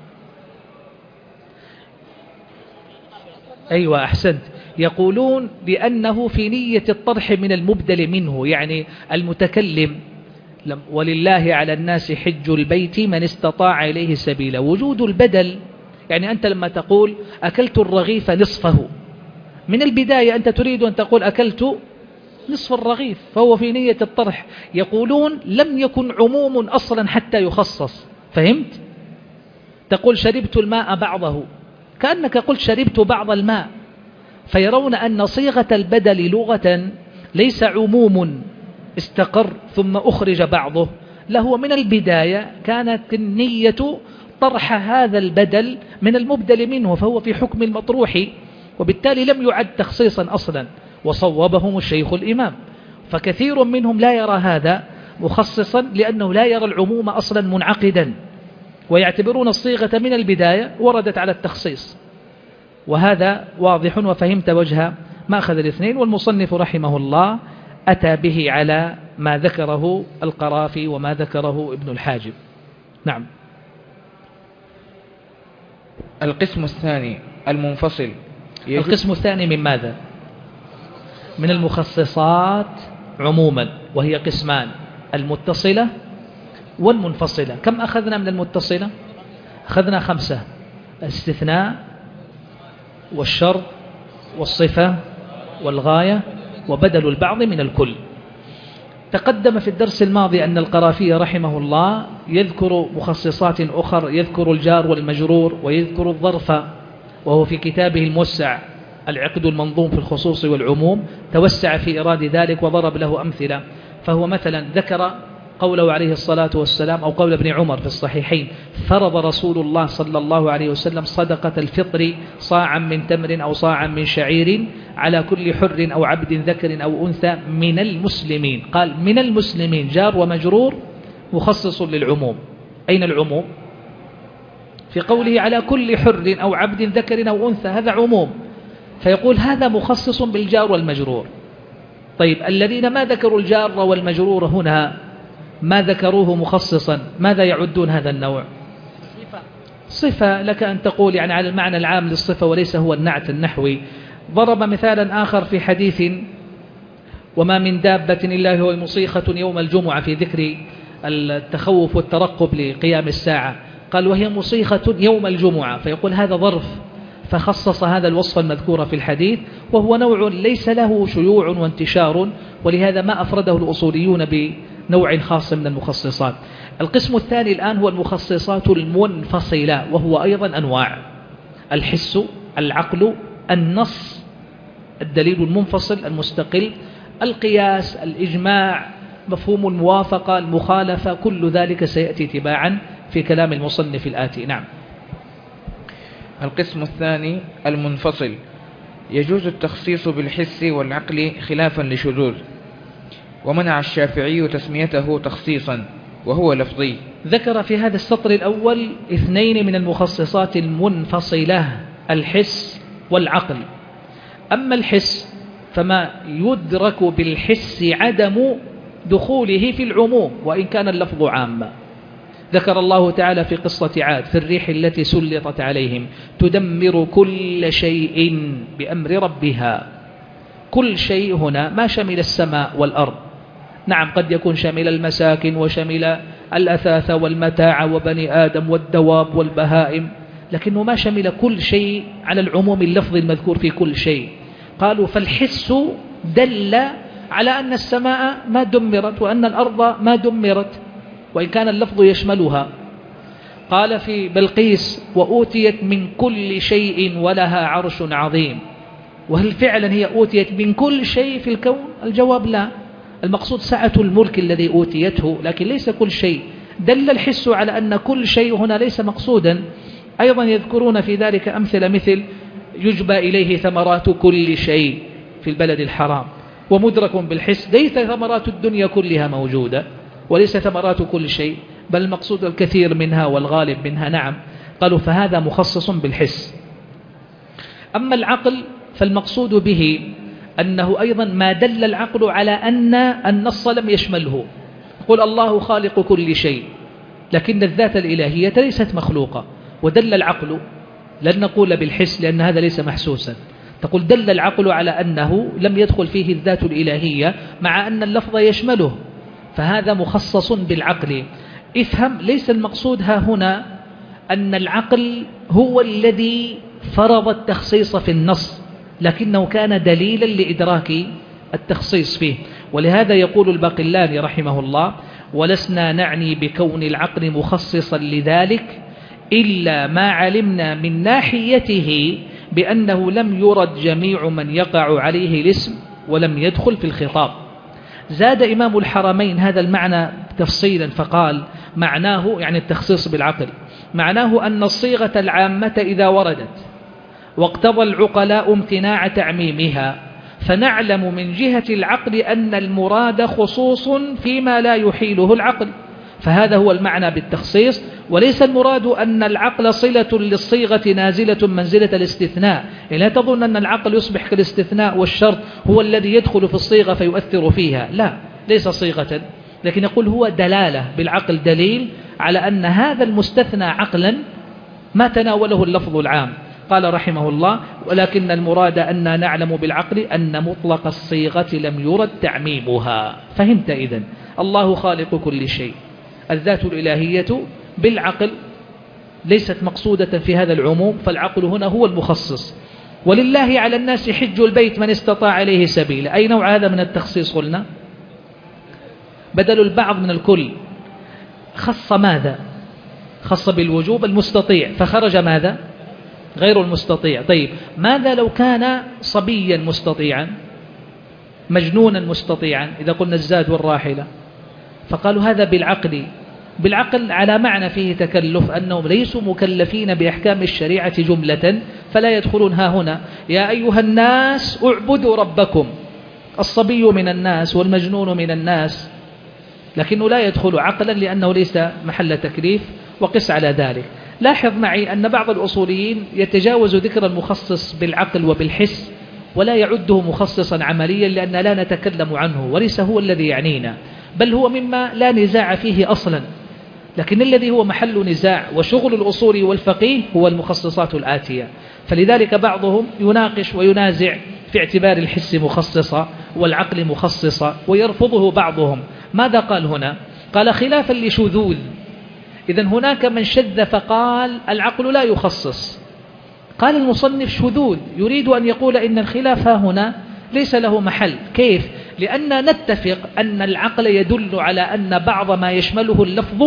أيوة أحسنت، يقولون لأنه في نية الطرح من المبدل منه، يعني المتكلم ولله على الناس حج البيت من استطاع إليه سبيلا. وجود البدل يعني أنت لما تقول أكلت الرغيف نصفه، من البداية أنت تريد أن تقول أكلت نصف الرغيف، فهو في نية الطرح. يقولون لم يكن عموم أصلا حتى يخصص. فهمت؟ تقول شربت الماء بعضه، كأنك قلت شربت بعض الماء. فيرون أن صيغة البدل لغة ليس عموم استقر ثم أخرج بعضه، له من البداية كانت النية طرح هذا البدل من المبدل منه، فهو في حكم المطروح، وبالتالي لم يعد تخصيصا أصلا. وصوبهم الشيخ الإمام، فكثير منهم لا يرى هذا مخصصا، لأنه لا يرى العموم أصلا منعقدا، ويعتبرون الصيغة من البداية وردت على التخصيص. وهذا واضح، وفهمت وجه ما أخذ الاثنين. والمصنف رحمه الله أتى به على ما ذكره القرافي وما ذكره ابن الحاجب. نعم. القسم الثاني المنفصل. القسم الثاني من ماذا؟ من المخصصات عموما، وهي قسمان: المتصلة والمنفصلة. كم أخذنا من المتصلة؟ أخذنا 5: الاستثناء والشرط والصفة والغاية وبدل البعض من الكل. تقدم في الدرس الماضي أن القرافي رحمه الله يذكر مخصصات أخر، يذكر الجار والمجرور ويذكر الظرف، وهو في كتابه الموسع العقد المنظوم في الخصوص والعموم توسع في إيراد ذلك وضرب له أمثلة. فهو مثلا ذكر قوله عليه الصلاة والسلام أو قول ابن عمر في الصحيحين: فرض رسول الله صلى الله عليه وسلم صدقة الفطر صاعا من تمر أو صاعا من شعير على كل حر أو عبد ذكر أو أنثى من المسلمين. قال من المسلمين، جار ومجرور مخصص للعموم. أين العموم؟ في قوله على كل حر أو عبد ذكر أو أنثى، هذا عموم، فيقول هذا مخصص بالجار والمجرور. طيب الذين ما ذكروا الجار والمجرور هنا ما ذكروه مخصصا، ماذا يعدون هذا النوع؟ صفة. لك أن تقول يعني على المعنى العام للصفة وليس هو النعت النحوي. ضرب مثالا آخر في حديث: وما من دابة إلا هو مصيخة يوم الجمعة، في ذكر التخوف والترقب لقيام الساعة، قال وهي مصيخة يوم الجمعة، فيقول هذا ظرف، فخصص هذا الوصف المذكور في الحديث، وهو نوع ليس له شيوع وانتشار، ولهذا ما أفرده الأصوليون بنوع خاص من المخصصات. القسم الثاني الآن هو المخصصات المنفصلة، وهو أيضا أنواع: الحس، العقل، النص، الدليل المنفصل المستقل، القياس، الإجماع، مفهوم الموافقة، المخالفة، كل ذلك سيأتي تباعا في كلام المصنف الآتي. نعم. القسم الثاني المنفصل: يجوز التخصيص بالحس والعقل خلافا لشذوذ، ومنع الشافعي تسميته تخصيصا وهو لفظي. ذكر في هذا السطر الأول 2 من المخصصات المنفصلة: الحس والعقل. أما الحس فما يدرك بالحس عدم دخوله في العموم وإن كان اللفظ عاما. ذكر الله تعالى في قصة عاد: في الريح التي سلطت عليهم تدمر كل شيء بأمر ربها. كل شيء هنا ما شمل السماء والأرض، نعم قد يكون شمل المساكن وشمل الأثاث والمتاع وبني آدم والدواب والبهائم، لكنه ما شمل كل شيء على العموم اللفظي المذكور في كل شيء. قالوا فالحس دل على أن السماء ما دمرت وأن الأرض ما دمرت وإن كان اللفظ يشملها. قال في بلقيس: وأوتيت من كل شيء ولها عرش عظيم. وهل فعلا هي أوتيت من كل شيء في الكون؟ الجواب لا، المقصود سعة الملك الذي أوتيته، لكن ليس كل شيء. دل الحس على أن كل شيء هنا ليس مقصودا. أيضا يذكرون في ذلك أمثلة مثل: يجبى إليه ثمرات كل شيء في البلد الحرام، ومدرك بالحس ليس ثمرات الدنيا كلها موجودة وليس ثمرات كل شيء، بل المقصود الكثير منها والغالب منها. نعم. قالوا فهذا مخصص بالحس. أما العقل فالمقصود به أنه أيضا ما دل العقل على أن النص لم يشمله. قل الله خالق كل شيء، لكن الذات الإلهية ليست مخلوقة، ودل العقل، لن نقول بالحس لأن هذا ليس محسوسا، تقول دل العقل على أنه لم يدخل فيه الذات الإلهية مع أن اللفظ يشمله، فهذا مخصص بالعقل. افهم، ليس المقصود ها هنا أن العقل هو الذي فرض التخصيص في النص، لكنه كان دليلا لإدراك التخصيص فيه. ولهذا يقول الباقلاني رحمه الله: ولسنا نعني بكون العقل مخصصا لذلك إلا ما علمنا من ناحيته بأنه لم يرد جميع من يقع عليه الاسم ولم يدخل في الخطاب. زاد إمام الحرمين هذا المعنى تفصيلا فقال: معناه يعني التخصيص بالعقل، معناه أن الصيغة العامة إذا وردت واقتضى العقلاء امتناع تعميمها، فنعلم من جهة العقل أن المراد خصوص فيما لا يحيله العقل، فهذا هو المعنى بالتخصيص، وليس المراد أن العقل صلة للصيغة نازلة منزلة الاستثناء. لا تظن أن العقل يصبح كالاستثناء والشرط هو الذي يدخل في الصيغة فيؤثر فيها، لا، ليس صيغة، لكن يقول هو دلالة بالعقل، دليل على أن هذا المستثنى عقلا ما تناوله اللفظ العام. قال رحمه الله: ولكن المراد أن نعلم بالعقل أن مطلق الصيغة لم يرد تعميمها. فهمت إذن؟ الله خالق كل شيء، الذات الإلهية بالعقل ليست مقصودة في هذا العموم، فالعقل هنا هو المخصص. ولله على الناس حج البيت من استطاع إليه سبيلا. أي نوع هذا من التخصيص قلنا؟ بدل البعض من الكل. خص ماذا؟ خص بالوجوب المستطيع، فخرج ماذا؟ غير المستطيع. طيب ماذا لو كان صبيا مستطيعا، مجنونا مستطيعا؟ إذا قلنا الزاد والراحلة، فقالوا هذا بالعقل. بالعقل على معنى فيه تكلف، أنهم ليسوا مكلفين بأحكام الشريعة جملة، فلا يدخلون ها هنا يا أيها الناس اعبدوا ربكم. الصبي من الناس والمجنون من الناس، لكنه لا يدخل عقلا لأنه ليس محل تكليف. وقس على ذلك. لاحظ معي أن بعض الأصوليين يتجاوز ذكر المخصص بالعقل وبالحس ولا يعده مخصصا عمليا، لأن لا نتكلم عنه وليس هو الذي يعنينا، بل هو مما لا نزاع فيه أصلا. لكن الذي هو محل نزاع وشغل الأصول والفقيه هو المخصصات الآتية. فلذلك بعضهم يناقش وينازع في اعتبار الحس مخصصة والعقل مخصصة، ويرفضه بعضهم. ماذا قال هنا؟ قال خلافا لشذوذ. إذن هناك من شذ فقال العقل لا يخصص. قال المصنف شذوذ، يريد أن يقول إن الخلاف هنا ليس له محل. كيف؟ لأن نتفق أن العقل يدل على أن بعض ما يشمله اللفظ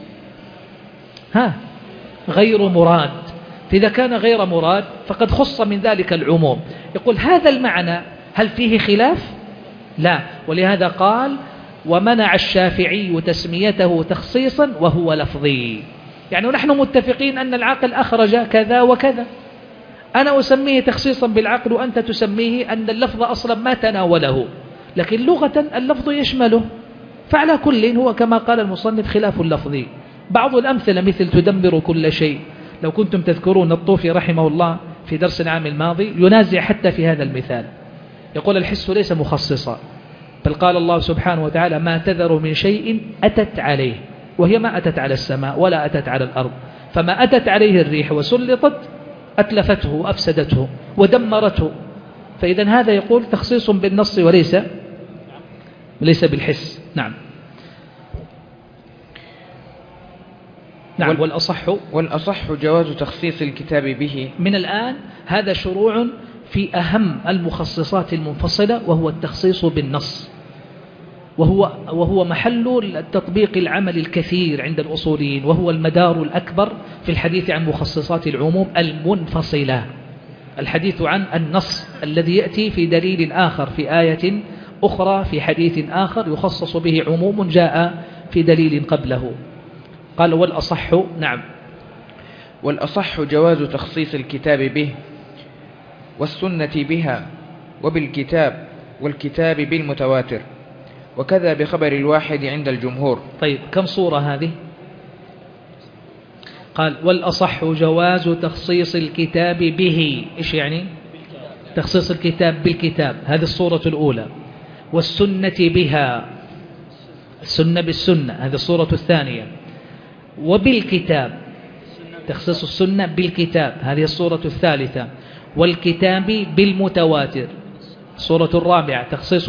غير مراد. فإذا كان غير مراد فقد خص من ذلك العموم. يقول هذا المعنى هل فيه خلاف؟ لا. ولهذا قال ومنع الشافعي تسميته تخصيصا وهو لفظي. يعني نحن متفقين أن العقل أخرج كذا وكذا، أنا أسميه تخصيصا بالعقل وأنت تسميه أن اللفظ أصلا ما تناوله، لكن لغة اللفظ يشمله. فعلى كل هو كما قال المصنف خلاف لفظي. بعض الأمثلة مثل تدمر كل شيء، لو كنتم تذكرون الطوفي رحمه الله في درس العام الماضي ينازع حتى في هذا المثال. يقول الحس ليس مخصصا، بل قال الله سبحانه وتعالى ما تذر من شيء أتت عليه، وهي ما أتت على السماء ولا أتت على الأرض. فما أتت عليه الريح وسلطت أتلفته وأفسدته ودمرته. فإذا هذا يقول تخصيص بالنص وليس بالحس. نعم. والأصح جواز تخصيص الكتاب به. من الآن هذا شروع في أهم المخصصات المنفصلة، وهو التخصيص بالنص، وهو محل التطبيق العمل الكثير عند الأصوليين، وهو المدار الأكبر في الحديث عن مخصصات العموم المنفصلة. الحديث عن النص الذي يأتي في دليل آخر في آية أخرى في حديث آخر يخصص به عموم جاء في دليل قبله. قال والأصح. نعم. والأصح جواز تخصيص الكتاب به والسنة بها وبالكتاب والكتاب بالمتواتر، وكذا بخبر الواحد عند الجمهور. طيب كم صورة هذه؟ قال والأصح جواز تخصيص الكتاب به. إيش يعني؟ تخصيص الكتاب بالكتاب، هذه الصورة الأولى. والسنة بها، السنة بالسنة، هذه الصورة الثانية. وبالكتاب، تخصيص السنة بالكتاب، هذه الصورة الثالثة. والكتاب بالمتواتر، الصورة الرابعة.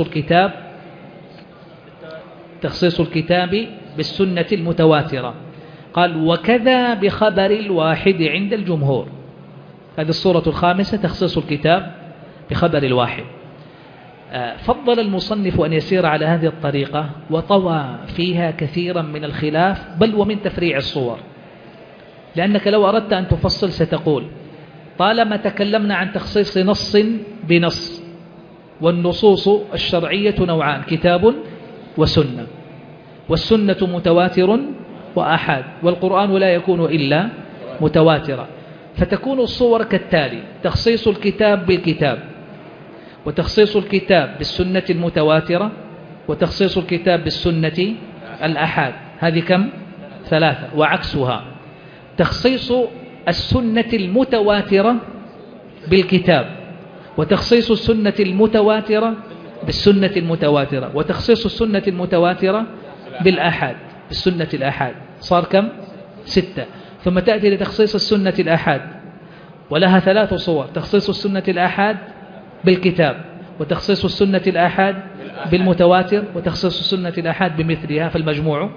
تخصيص الكتاب بالسنة المتواترة. قال وكذا بخبر الواحد عند الجمهور، هذه الصورة الخامسة، تخصيص الكتاب بخبر الواحد. فضل المصنف أن يسير على هذه الطريقة وطوى فيها كثيرا من الخلاف، بل ومن تفريع الصور. لأنك لو أردت أن تفصل ستقول طالما تكلمنا عن تخصيص نص بنص، والنصوص الشرعية نوعان، كتاب وسنة، والسنة متواتر وآحاد، والقرآن لا يكون إلا متواترا. فتكون الصور كالتالي: تخصيص الكتاب بالكتاب، وتخصيص الكتاب بالسنة المتواترة، وتخصيص الكتاب بالسنة الآحاد. هذه كم؟ 3. وعكسها تخصيص السنة المتواترة بالكتاب، وتخصيص السنة المتواترة بالسنة المتواترة، وتخصيص السنة المتواترة بالآحاد، بالسنة الآحاد. صار كم؟ 6. ثم تأتي لتخصيص السنة الآحاد، ولها 3 صور: تخصيص السنة الآحاد بالكتاب، وتخصيص السنة الآحاد بالمتواتر، وتخصيص السنة الآحاد بمثلها، فالمجموع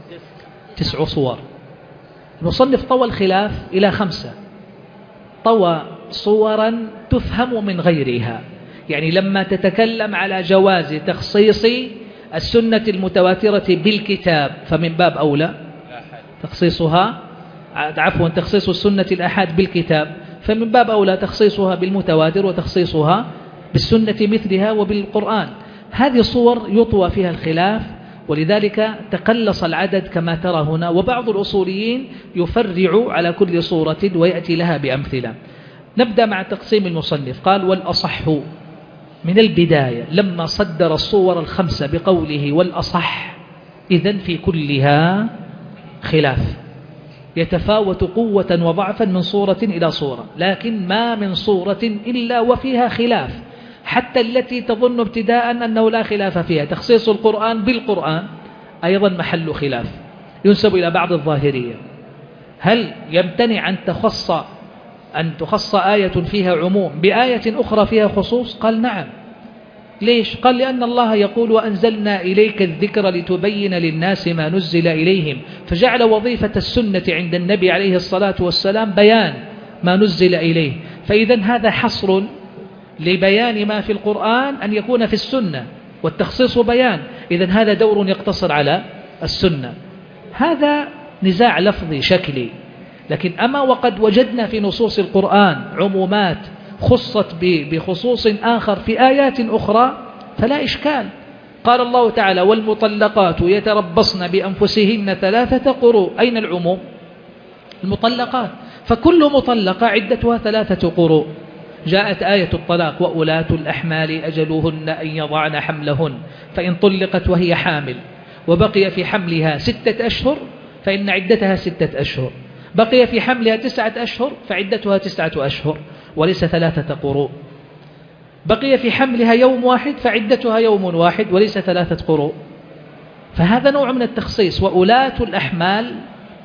9 صور. المصنف طوى الخلاف إلى 5، طوى صورا تفهم من غيرها. يعني لما تتكلم على جواز تخصيص السنة المتواترة بالكتاب فمن باب أولى تخصيصها، تخصيص السنة الآحاد بالكتاب فمن باب أولى تخصيصها بالمتواتر وتخصيصها بالسنة مثلها وبالقرآن. هذه صور يطوى فيها الخلاف، ولذلك تقلص العدد كما ترى هنا. وبعض الأصوليين يفرع على كل صورة ويأتي لها بأمثلة. نبدأ مع تقسيم المصنف. قال: والأصح من البداية لما صدر الصور ال5 بقوله والأصح، إذن في كلها خلاف يتفاوت قوة وضعفا من صورة إلى صورة، لكن ما من صورة إلا وفيها خلاف، حتى التي تظن ابتداء أنه لا خلاف فيها. تخصيص القرآن بالقرآن أيضا محل خلاف، ينسب إلى بعض الظاهرية. هل يمتنع أن تخص آية فيها عموم بآية أخرى فيها خصوص؟ قال: نعم. ليش؟ قال: لأن الله يقول: وأنزلنا إليك الذكر لتبين للناس ما نزل إليهم، فجعل وظيفة السنة عند النبي عليه الصلاة والسلام بيان ما نزل إليه. فإذا هذا حصر لبيان ما في القرآن أن يكون في السنة، والتخصيص بيان، إذن هذا دور يقتصر على السنة. هذا نزاع لفظي شكلي، لكن أما وقد وجدنا في نصوص القرآن عمومات خصت بخصوص آخر في آيات أخرى فلا إشكال. قال الله تعالى: والمطلقات يتربصن بأنفسهن 3 قروء. أين العموم؟ المطلقات، فكل مطلقة عدتها 3 قروء. جاءت آية الطلاق: وأولاة الأحمال أجلهن أن يضعن حملهن، فإن طلقت وهي حامل وبقي في حملها 6 أشهر فإن عدتها 6 أشهر، بقي في حملها 9 أشهر فعدتها 9 أشهر وليس 3 قروء، بقي في حملها يوم واحد فعدتها يوم واحد وليس 3 قروء. فهذا نوع من التخصيص. وأولاة الأحمال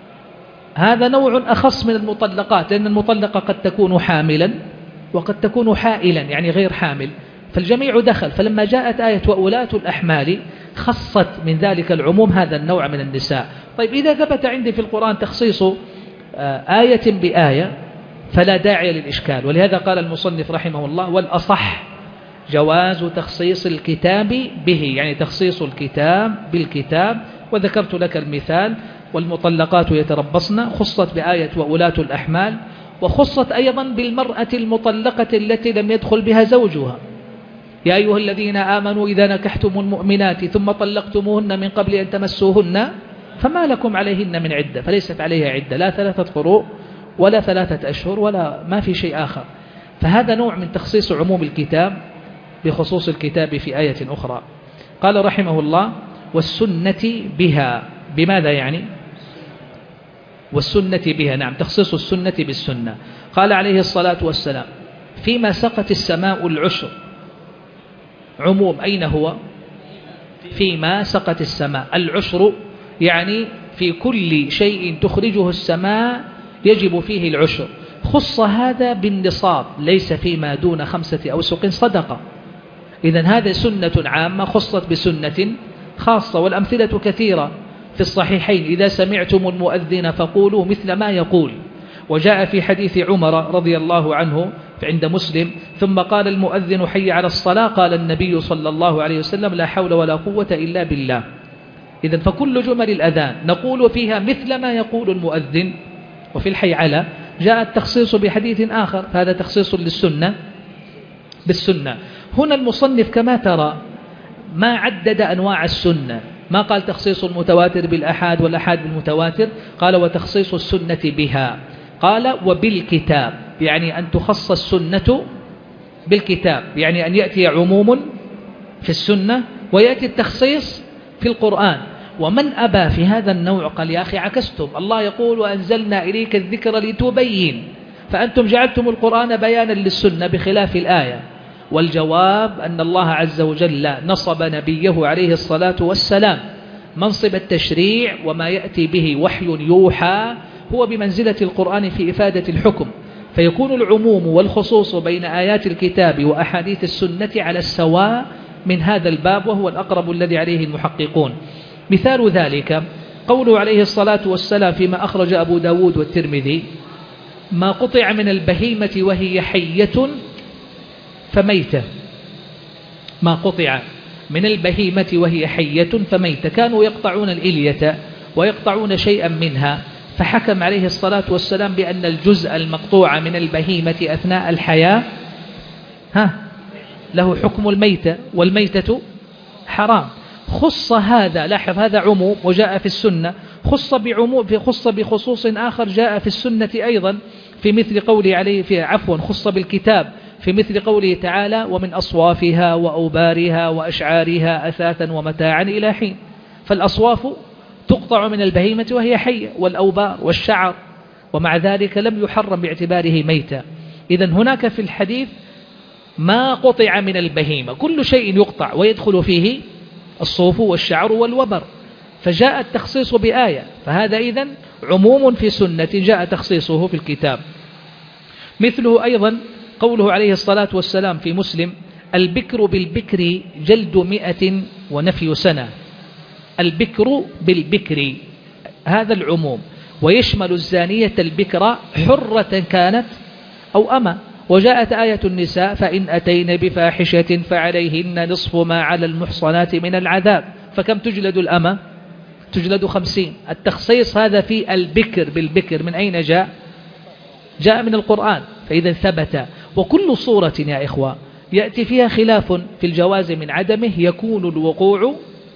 هذا نوع أخص من المطلقات، لأن المطلقة قد تكون حاملا وقد تكون حائلا، يعني غير حامل، فالجميع دخل. فلما جاءت آية وأولاة الأحمال خصت من ذلك العموم هذا النوع من النساء. طيب، إذا ثبت عندي في القرآن تخصيص آية بآية فلا داعي للإشكال. ولهذا قال المصنف رحمه الله: والأصح جواز تخصيص الكتاب به، يعني تخصيص الكتاب بالكتاب. وذكرت لك المثال: والمطلقات يتربصن خصت بآية وأولاة الأحمال، وخصت أيضا بالمرأة المطلقة التي لم يدخل بها زوجها: يا أيها الذين آمنوا إذا نكحتم المؤمنات ثم طلقتموهن من قبل أن تمسوهن فما لكم عليهن من عدة، فليست عليها عدة، لا 3 قروء ولا 3 أشهر ولا ما في شيء آخر. فهذا نوع من تخصيص عموم الكتاب بخصوص الكتاب في آية أخرى. قال رحمه الله: والسنة بها. بماذا يعني؟ والسنة بها، نعم، تخصيص السنة بالسنة. قال عليه الصلاة والسلام: فيما سقت السماء العشر. عموم أين هو؟ فيما سقت السماء. العشر يعني في كل شيء تخرجه السماء يجب فيه العشر. خص هذا بالنصاب، ليس فيما دون 5 أوسق صدقة. إذن هذا سنة عامة خصت بسنة خاصة. والأمثلة كثيرة في الصحيحين: إذا سمعتم المؤذن فقولوا مثل ما يقول. وجاء في حديث عمر رضي الله عنه عند مسلم: ثم قال المؤذن حي على الصلاة، قال النبي صلى الله عليه وسلم: لا حول ولا قوة إلا بالله. إذن فكل جمل الأذان نقول فيها مثل ما يقول المؤذن. وفي الحي على جاء التخصيص بحديث آخر، هذا تخصيص للسنة بالسنة. هنا المصنف كما ترى ما عدد أنواع السنة، ما قال تخصيص المتواتر بالأحاد والأحاد بالمتواتر، قال وتخصيص السنة بها. قال وبالكتاب، يعني أن تخص السنة بالكتاب، يعني أن يأتي عموم في السنة ويأتي التخصيص في القرآن. ومن أبى في هذا النوع قال: يا أخي عكستم، الله يقول: وأنزلنا إليك الذكر لتبين، فأنتم جعلتم القرآن بيانا للسنة بخلاف الآية. والجواب أن الله عز وجل نصب نبيه عليه الصلاة والسلام منصب التشريع، وما يأتي به وحي يوحى هو بمنزلة القرآن في إفادة الحكم. فيكون العموم والخصوص بين آيات الكتاب وأحاديث السنة على السواء من هذا الباب، وهو الأقرب الذي عليه المحققون. مثال ذلك قوله عليه الصلاة والسلام فيما أخرج أبو داود والترمذي: ما قطع من البهيمة وهي حية فميتة. ما قطع من البهيمة وهي حية فميتة. كانوا يقطعون الإلية ويقطعون شيئا منها، فحكم عليه الصلاة والسلام بأن الجزء المقطوع من البهيمة أثناء الحياة له حكم الميتة، والميتة حرام. خص هذا، لاحظ هذا عموم وجاء في السنة، خص بخصوص آخر جاء في السنة أيضا، في مثل قوله عليه خص بالكتاب في مثل قوله تعالى: ومن أصوافها وأوبارها وأشعارها أثاثا ومتاعا إلى حين. فالأصواف تقطع من البهيمة وهي حية، والأوبار والشعر، ومع ذلك لم يحرم باعتباره ميتا. إذن هناك في الحديث ما قطع من البهيمة، كل شيء يقطع ويدخل فيه الصوف والشعر والوبر، فجاء التخصيص بآية، فهذا إذن عموم في سنة جاء تخصيصه في الكتاب. مثله أيضا قوله عليه الصلاة والسلام في مسلم: البكر بالبكر جلد 100 ونفي سنة. البكر بالبكر هذا العموم، ويشمل الزانية البكر حرة كانت أو أما. وجاءت آية النساء: فإن أتين بفاحشة فعليهن نصف ما على المحصنات من العذاب. فكم تجلد الأمة؟ تجلد 50. التخصيص هذا في البكر بالبكر من أين جاء؟ جاء من القرآن، فإذا ثبت. وكل صورة يا إخوة يأتي فيها خلاف في الجواز من عدمه يكون الوقوع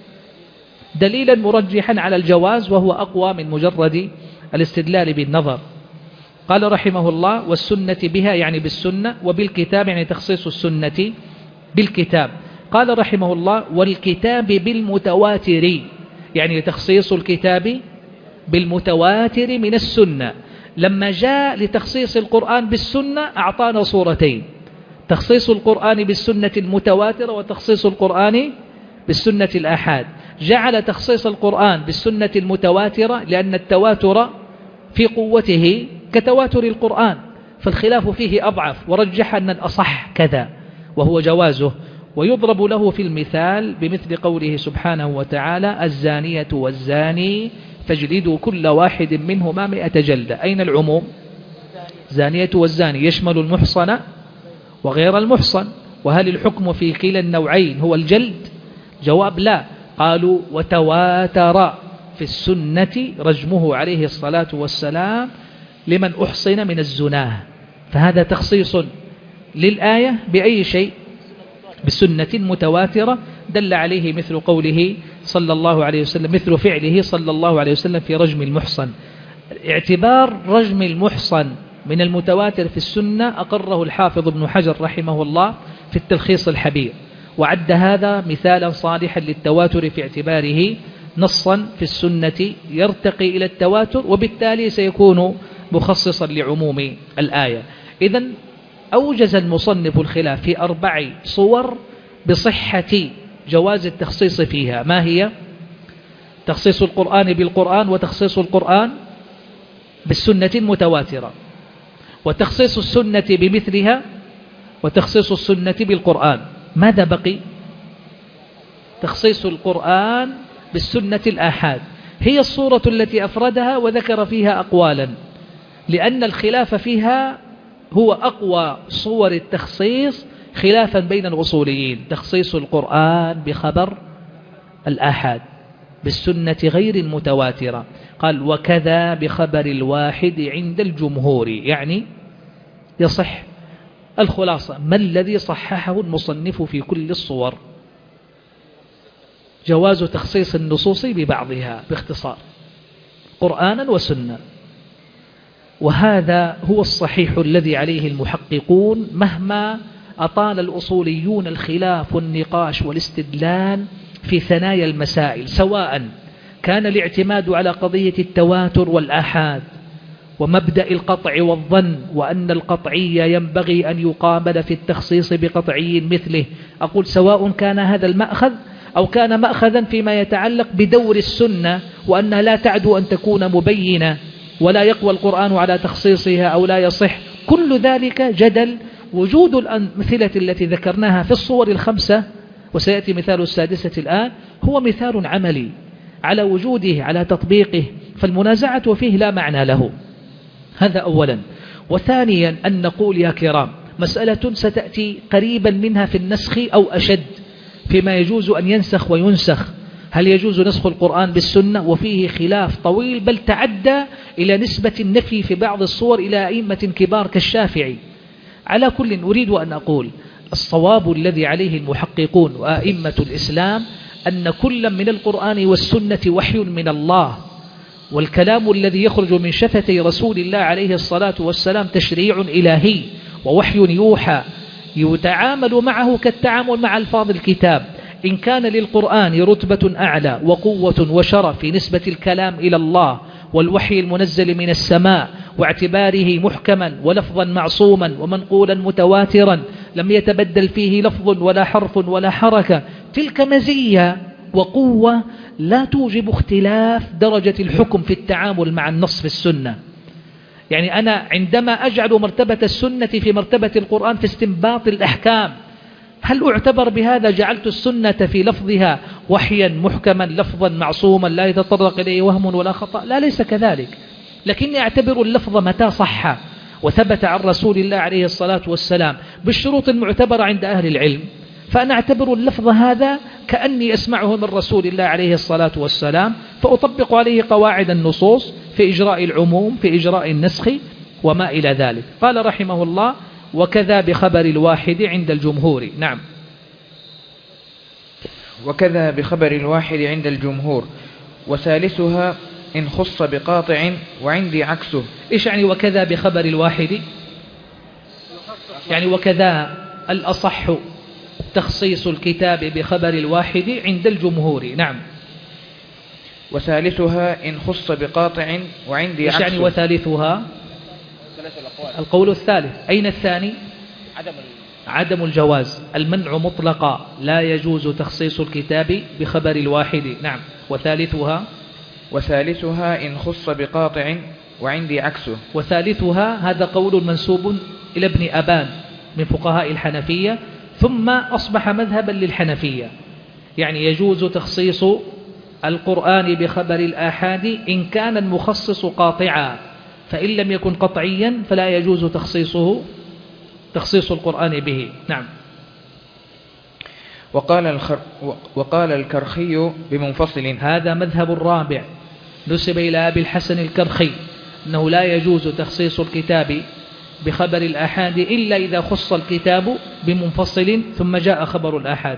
دليلا مرجحا على الجواز، وهو أقوى من مجرد الاستدلال بالنظر. قال رحمه الله: والسنة بها يعني بالسنة، وبالكتاب يعني تخصيص السنة بالكتاب. قال رحمه الله: والكتاب بالمتواتر يعني تخصيص الكتاب بالمتواتر من السنة. لما جاء لتخصيص القرآن بالسنة أعطانا صورتين: تخصيص القرآن بالسنة المتواترة، وتخصيص القرآن بالسنة الآحاد. جعل تخصيص القرآن بالسنة المتواترة لأن التواتر في قوته كتواتر القرآن، فالخلاف فيه أضعف، ورجح أن الأصح كذا وهو جوازه. ويضرب له في المثال بمثل قوله سبحانه وتعالى: الزانية والزاني فاجلدوا كل واحد منهما 100 جلدة. أين العموم؟ زانية والزاني يشمل المحصن وغير المحصن. وهل الحكم في كلا النوعين هو الجلد؟ جواب لا. قالوا: وتواتر في السنة رجمه عليه الصلاة والسلام لمن أحصن من الزناه. فهذا تخصيص للآية بأي شيء؟ بسنة متواترة دل عليه مثل قوله صلى الله عليه وسلم، مثل فعله صلى الله عليه وسلم في رجم المحصن. اعتبار رجم المحصن من المتواتر في السنة أقره الحافظ ابن حجر رحمه الله في التلخيص الحبير، وعد هذا مثالا صالحا للتواتر في اعتباره نصا في السنة يرتقي إلى التواتر، وبالتالي سيكون مخصصا لعموم الآية. إذن أوجز المصنف الخلاف في 4 صور بصحة جواز التخصيص فيها. ما هي؟ تخصيص القرآن بالقرآن، وتخصيص القرآن بالسنة المتواترة، وتخصيص السنة بمثلها، وتخصيص السنة بالقرآن. ماذا بقي؟ تخصيص القرآن بالسنة الآحاد. هي الصورة التي أفردها وذكر فيها أقوالا، لأن الخلاف فيها هو أقوى صور التخصيص خلافا بين الأصوليين. تخصيص القرآن بخبر الآحاد بالسنة غير المتواترة. قال: وكذا بخبر الواحد عند الجمهور، يعني يصح. الخلاصة: ما الذي صححه المصنف في كل الصور؟ جواز تخصيص النصوص ببعضها باختصار، قرآنا وسنة. وهذا هو الصحيح الذي عليه المحققون، مهما أطال الأصوليون الخلاف والنقاش والاستدلال في ثنايا المسائل، سواء كان الاعتماد على قضية التواتر والآحاد ومبدأ القطع والظن، وأن القطعي ينبغي أن يقابل في التخصيص بقطعي مثله. أقول سواء كان هذا المأخذ أو كان مأخذا فيما يتعلق بدور السنة، وأنها لا تعدو أن تكون مبينة، ولا يقوى القرآن على تخصيصها أو لا يصح، كل ذلك جدل. وجود الأمثلة التي ذكرناها في الصور 5 وسيأتي مثال السادسة الآن هو مثال عملي على وجوده على تطبيقه، فالمنازعة فيه لا معنى له. هذا أولا. وثانيا أن نقول يا كرام مسألة ستأتي قريبا منها في النسخ أو أشد فيما يجوز أن ينسخ وينسخ. هل يجوز نسخ القرآن بالسنة؟ وفيه خلاف طويل بل تعدى إلى نسبة النفي في بعض الصور إلى أئمة كبار كالشافعي. على كل أريد أن أقول الصواب الذي عليه المحققون وأئمة الإسلام أن كل من القرآن والسنة وحي من الله، والكلام الذي يخرج من شفتي رسول الله عليه الصلاة والسلام تشريع إلهي ووحي يوحى يتعامل معه كالتعامل مع ألفاظ الكتاب. إن كان للقرآن رتبة أعلى وقوة وشرف في نسبة الكلام إلى الله والوحي المنزل من السماء واعتباره محكما ولفظا معصوما ومنقولا متواترا لم يتبدل فيه لفظ ولا حرف ولا حركة، تلك مزية وقوة لا توجب اختلاف درجة الحكم في التعامل مع النص في السنة. يعني أنا عندما أجعل مرتبة السنة في مرتبة القرآن في استنباط الأحكام، هل أعتبر بهذا جعلت السنة في لفظها وحيا محكما لفظا معصوما لا يتطرق إليه وهم ولا خطأ؟ لا، ليس كذلك. لكني أعتبر اللفظ متى صح وثبت عن رسول الله عليه الصلاة والسلام بالشروط المعتبرة عند أهل العلم، فأنا أعتبر اللفظ هذا كأني أسمعه من رسول الله عليه الصلاة والسلام، فأطبق عليه قواعد النصوص في إجراء العموم في إجراء النسخ وما إلى ذلك. قال رحمه الله: وكذا بخبر الواحد عند الجمهور. نعم. وكذا بخبر الواحد عند الجمهور، وثالثها إن خص بقاطع وعندي عكسه. إيش يعني وكذا بخبر الواحد؟ يعني وكذا الأصح تخصيص الكتاب بخبر الواحد عند الجمهور. نعم. وثالثها إن خص بقاطع وعندي عكسه. يعني وثالثها القول الثالث. أين الثاني؟ عدم الجواز، المنع مطلقا، لا يجوز تخصيص الكتاب بخبر الواحد. نعم. وثالثها إن خص بقاطع وعندي عكسه. وثالثها هذا قول منسوب إلى ابن أبان من فقهاء الحنفية، ثم أصبح مذهبا للحنفية. يعني يجوز تخصيص القرآن بخبر الآحاد إن كان المخصص قاطعا، فإن لم يكن قطعيا فلا يجوز تخصيص القرآن به. نعم. وقال الكرخي بمنفصل. هذا مذهب الرابع نسب إلى أبي الحسن الكرخي أنه لا يجوز تخصيص الكتاب بخبر الآحاد إلا إذا خص الكتاب بمنفصل ثم جاء خبر الآحاد.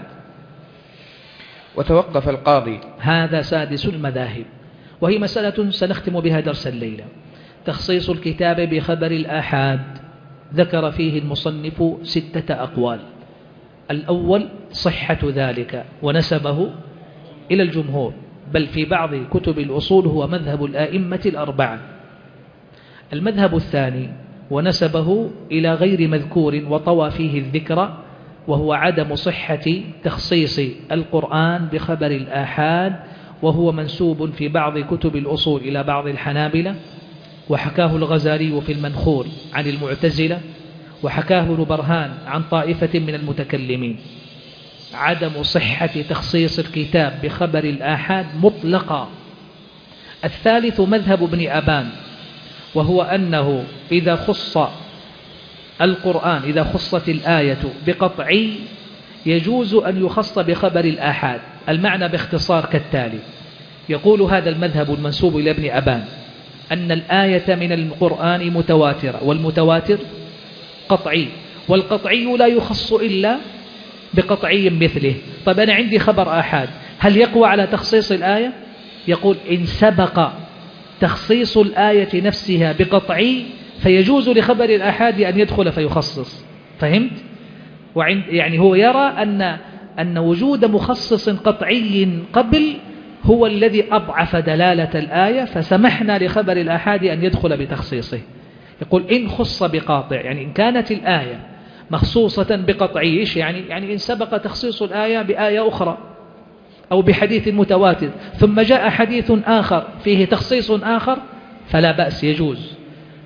وتوقف القاضي. هذا سادس المذاهب، وهي مسألة سنختم بها درس الليلة. تخصيص الكتاب بخبر الآحاد ذكر فيه المصنف 6 أقوال. الأول صحة ذلك ونسبه إلى الجمهور، بل في بعض كتب الأصول هو مذهب الآئمة الأربعة. المذهب الثاني ونسبه إلى غير مذكور وطوى فيه الذكر، وهو عدم صحة تخصيص القرآن بخبر الآحاد، وهو منسوب في بعض كتب الأصول إلى بعض الحنابلة، وحكاه الغزالي في المنخول عن المعتزلة، وحكاه البرهان عن طائفة من المتكلمين. عدم صحة تخصيص الكتاب بخبر الآحاد مطلقا. الثالث مذهب ابن أبان، وهو أنه إذا خص القرآن إذا خصت الآية بقطعي يجوز أن يخص بخبر الآحاد. المعنى باختصار كالتالي: يقول هذا المذهب المنسوب إلى ابن أبان أن الآية من القرآن متواترة، والمتواتر قطعي، والقطعي لا يخص إلا بقطعي مثله. طيب أنا عندي خبر آحاد، هل يقوى على تخصيص الآية؟ يقول إن سبق تخصيص الآية نفسها بقطعي فيجوز لخبر الآحاد أن يدخل فيخصص. فهمت؟ يعني هو يرى أن وجود مخصص قطعي قبل هو الذي أضعف دلالة الآية، فسمحنا لخبر الآحاد أن يدخل بتخصيصه. يقول إن خص بقاطع، يعني إن كانت الآية مخصوصة بقطعي، يعني إن سبق تخصيص الآية بآية أخرى أو بحديث متواتر ثم جاء حديث آخر فيه تخصيص آخر فلا بأس، يجوز.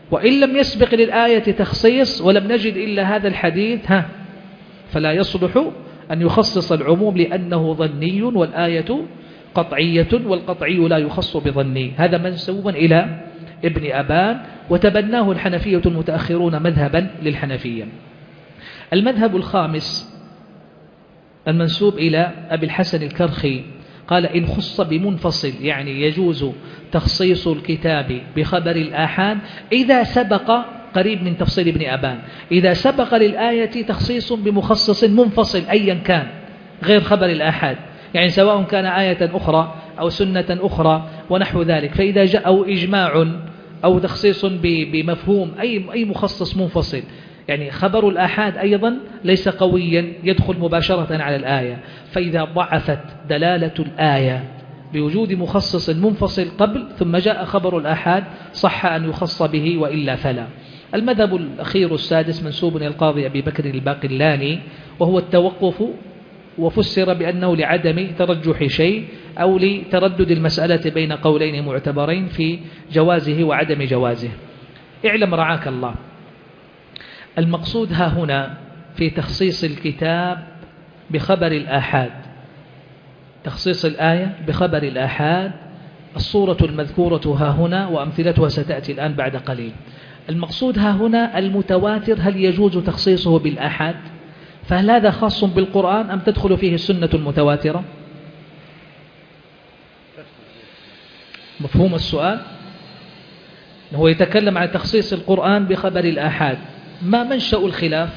وإن لم يسبق للآية تخصيص ولم نجد إلا هذا الحديث فلا يصلح أن يخصص العموم لأنه ظني والآية قطعية، والقطعي لا يخص بظني. هذا منسوب إلى ابن أبان، وتبناه الحنفية المتأخرون مذهبا للحنفية. المذهب الخامس المنسوب إلى أبي الحسن الكرخي، قال إن خص بمنفصل، يعني يجوز تخصيص الكتاب بخبر الآحاد إذا سبق، قريب من تفصيل ابن أبان، إذا سبق للآية تخصيص بمخصص منفصل أيا كان غير خبر الآحاد، يعني سواء كان آية أخرى أو سنة أخرى ونحو ذلك. فإذا جاء أو إجماع أو تخصيص بمفهوم أي مخصص منفصل، يعني خبر الآحاد أيضا ليس قويا يدخل مباشرة على الآية. فإذا ضعفت دلالة الآية بوجود مخصص منفصل قبل ثم جاء خبر الآحاد صح أن يخص به وإلا فلا. المذهب الأخير السادس منسوب إلى القاضي أبي بكر الباقلاني، وهو التوقف، وفسر بأنه لعدم ترجح شيء أو لتردد المسألة بين قولين معتبرين في جوازه وعدم جوازه. اعلم رعاك الله، المقصود ها هنا في تخصيص الكتاب بخبر الآحاد، تخصيص الآية بخبر الآحاد، الصورة المذكورة ها هنا وأمثلتها ستأتي الآن بعد قليل. المقصود ها هنا المتواتر هل يجوز تخصيصه بالآحاد؟ فهل هذا خاص بالقرآن أم تدخل فيه السنة المتواترة؟ مفهوم السؤال؟ هو يتكلم عن تخصيص القرآن بخبر الآحاد، ما منشأ الخلاف؟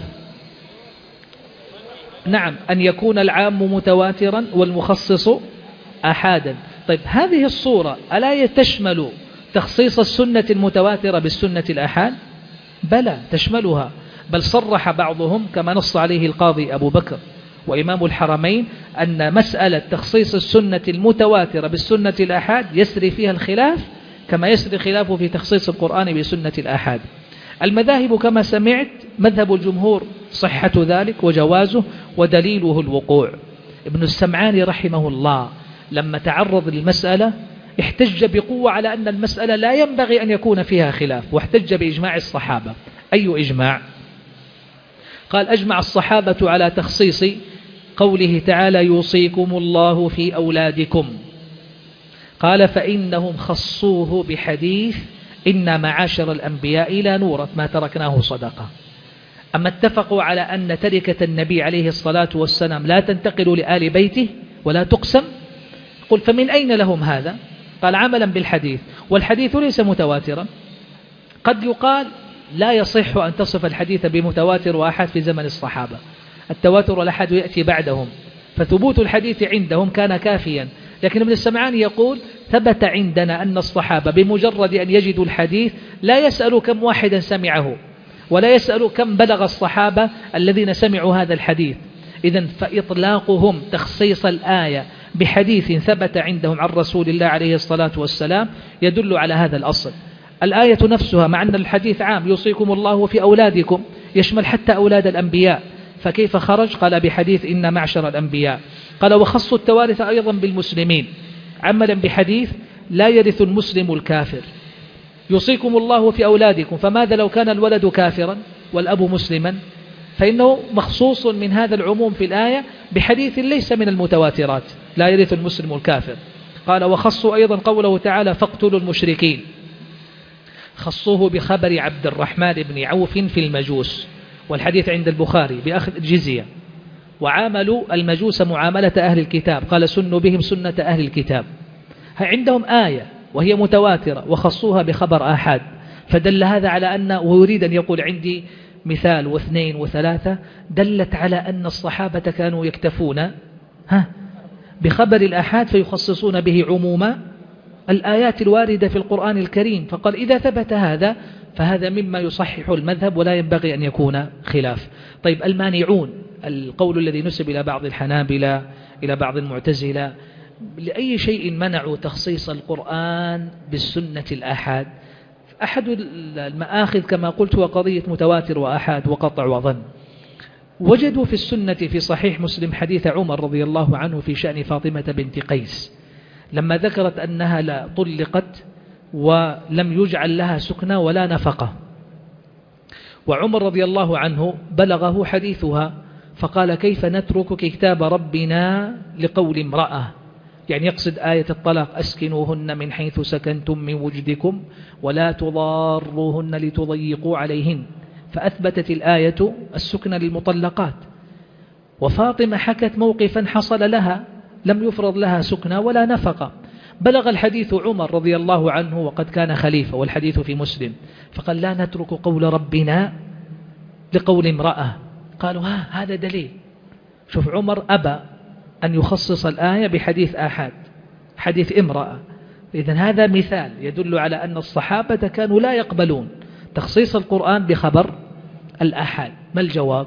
نعم، أن يكون العام متواترا والمخصص آحادا. طيب هذه الصورة ألا تشمل تخصيص السنة المتواترة بالسنة الآحاد؟ بلى تشملها، بل صرح بعضهم كما نص عليه القاضي أبو بكر وإمام الحرمين أن مسألة تخصيص السنة المتواترة بالسنة الآحاد يسري فيها الخلاف كما يسري خلافه في تخصيص القرآن بسنة الآحاد. المذاهب كما سمعت، مذهب الجمهور صحة ذلك وجوازه ودليله الوقوع. ابن السمعاني رحمه الله لما تعرض للمسألة احتج بقوة على أن المسألة لا ينبغي أن يكون فيها خلاف، واحتج بإجماع الصحابة. أي إجماع؟ قال أجمع الصحابة على تخصيص قوله تعالى يوصيكم الله في أولادكم، قال فإنهم خصوه بحديث إن معاشر الأنبياء لا نورث ما تركناه صدقة. أما اتفقوا على أن تركة النبي عليه الصلاة والسلام لا تنتقل لآل بيته ولا تقسم، قل فمن أين لهم هذا؟ قال عملا بالحديث، والحديث ليس متواترا. قد يقال لا يصح أن تصف الحديث بمتواتر وأحد في زمن الصحابة، التواتر والأحد يأتي بعدهم، فثبوت الحديث عندهم كان كافيا. لكن ابن السمعاني يقول ثبت عندنا أن الصحابة بمجرد أن يجدوا الحديث لا يسألوا كم واحدا سمعه، ولا يسألوا كم بلغ الصحابة الذين سمعوا هذا الحديث. إذن فإطلاقهم تخصيص الآية بحديث ثبت عندهم عن رسول الله عليه الصلاة والسلام يدل على هذا الأصل. الآية نفسها مع أن الحديث عام يوصيكم الله في أولادكم يشمل حتى أولاد الأنبياء، فكيف خرج؟ قال بحديث إن معشر الأنبياء. قال وخصوا التوارث أيضا بالمسلمين عملا بحديث لا يرث المسلم الكافر، يوصيكم الله في أولادكم، فماذا لو كان الولد كافرا والأب مسلما؟ فإنه مخصوص من هذا العموم في الآية بحديث ليس من المتواترات لا يرث المسلم الكافر. قال وخصوا أيضا قوله تعالى فاقتلوا المشركين، خصوه بخبر عبد الرحمن بن عوف في المجوس، والحديث عند البخاري بأخذ الجزية، وعاملوا المجوس معاملة أهل الكتاب، قال سنوا بهم سنة أهل الكتاب. عندهم آية وهي متواترة وخصوها بخبر آحاد، فدل هذا على أن، ويريد أن يقول عندي مثال واثنين وثلاثة، دلت على أن الصحابة كانوا يكتفون بخبر الآحاد فيخصصون به عموم الآيات الواردة في القرآن الكريم. فقال إذا ثبت هذا فهذا مما يصحح المذهب ولا ينبغي أن يكون خلاف. طيب المانعون، القول الذي نسب إلى بعض الحنابلة إلى بعض المعتزلة، لأي شيء منعوا تخصيص القرآن بالسنة الآحاد؟ أحد المآخذ كما قلت هو قضية متواتر وآحاد وقطع وظن. وجدوا في السنة في صحيح مسلم حديث عمر رضي الله عنه في شأن فاطمة بنت قيس لما ذكرت أنها لا طلقت ولم يجعل لها سكنى ولا نفقة. وعمر رضي الله عنه بلغه حديثها فقال كيف نترك كتاب ربنا لقول امرأة، يعني يقصد آية الطلاق أسكنوهن من حيث سكنتم من وجدكم ولا تضاروهن لتضيقوا عليهن، فأثبتت الآية السكن للمطلقات. وفاطمة حكت موقفا حصل لها لم يفرض لها سكنى ولا نفقة، بلغ الحديث عمر رضي الله عنه وقد كان خليفة والحديث في مسلم، فقال لا نترك قول ربنا لقول امرأة. قالوا هذا دليل. شوف عمر أبى أن يخصص الآية بحديث آحاد، حديث امرأة. إذن هذا مثال يدل على أن الصحابة كانوا لا يقبلون تخصيص القرآن بخبر الآحاد. ما الجواب؟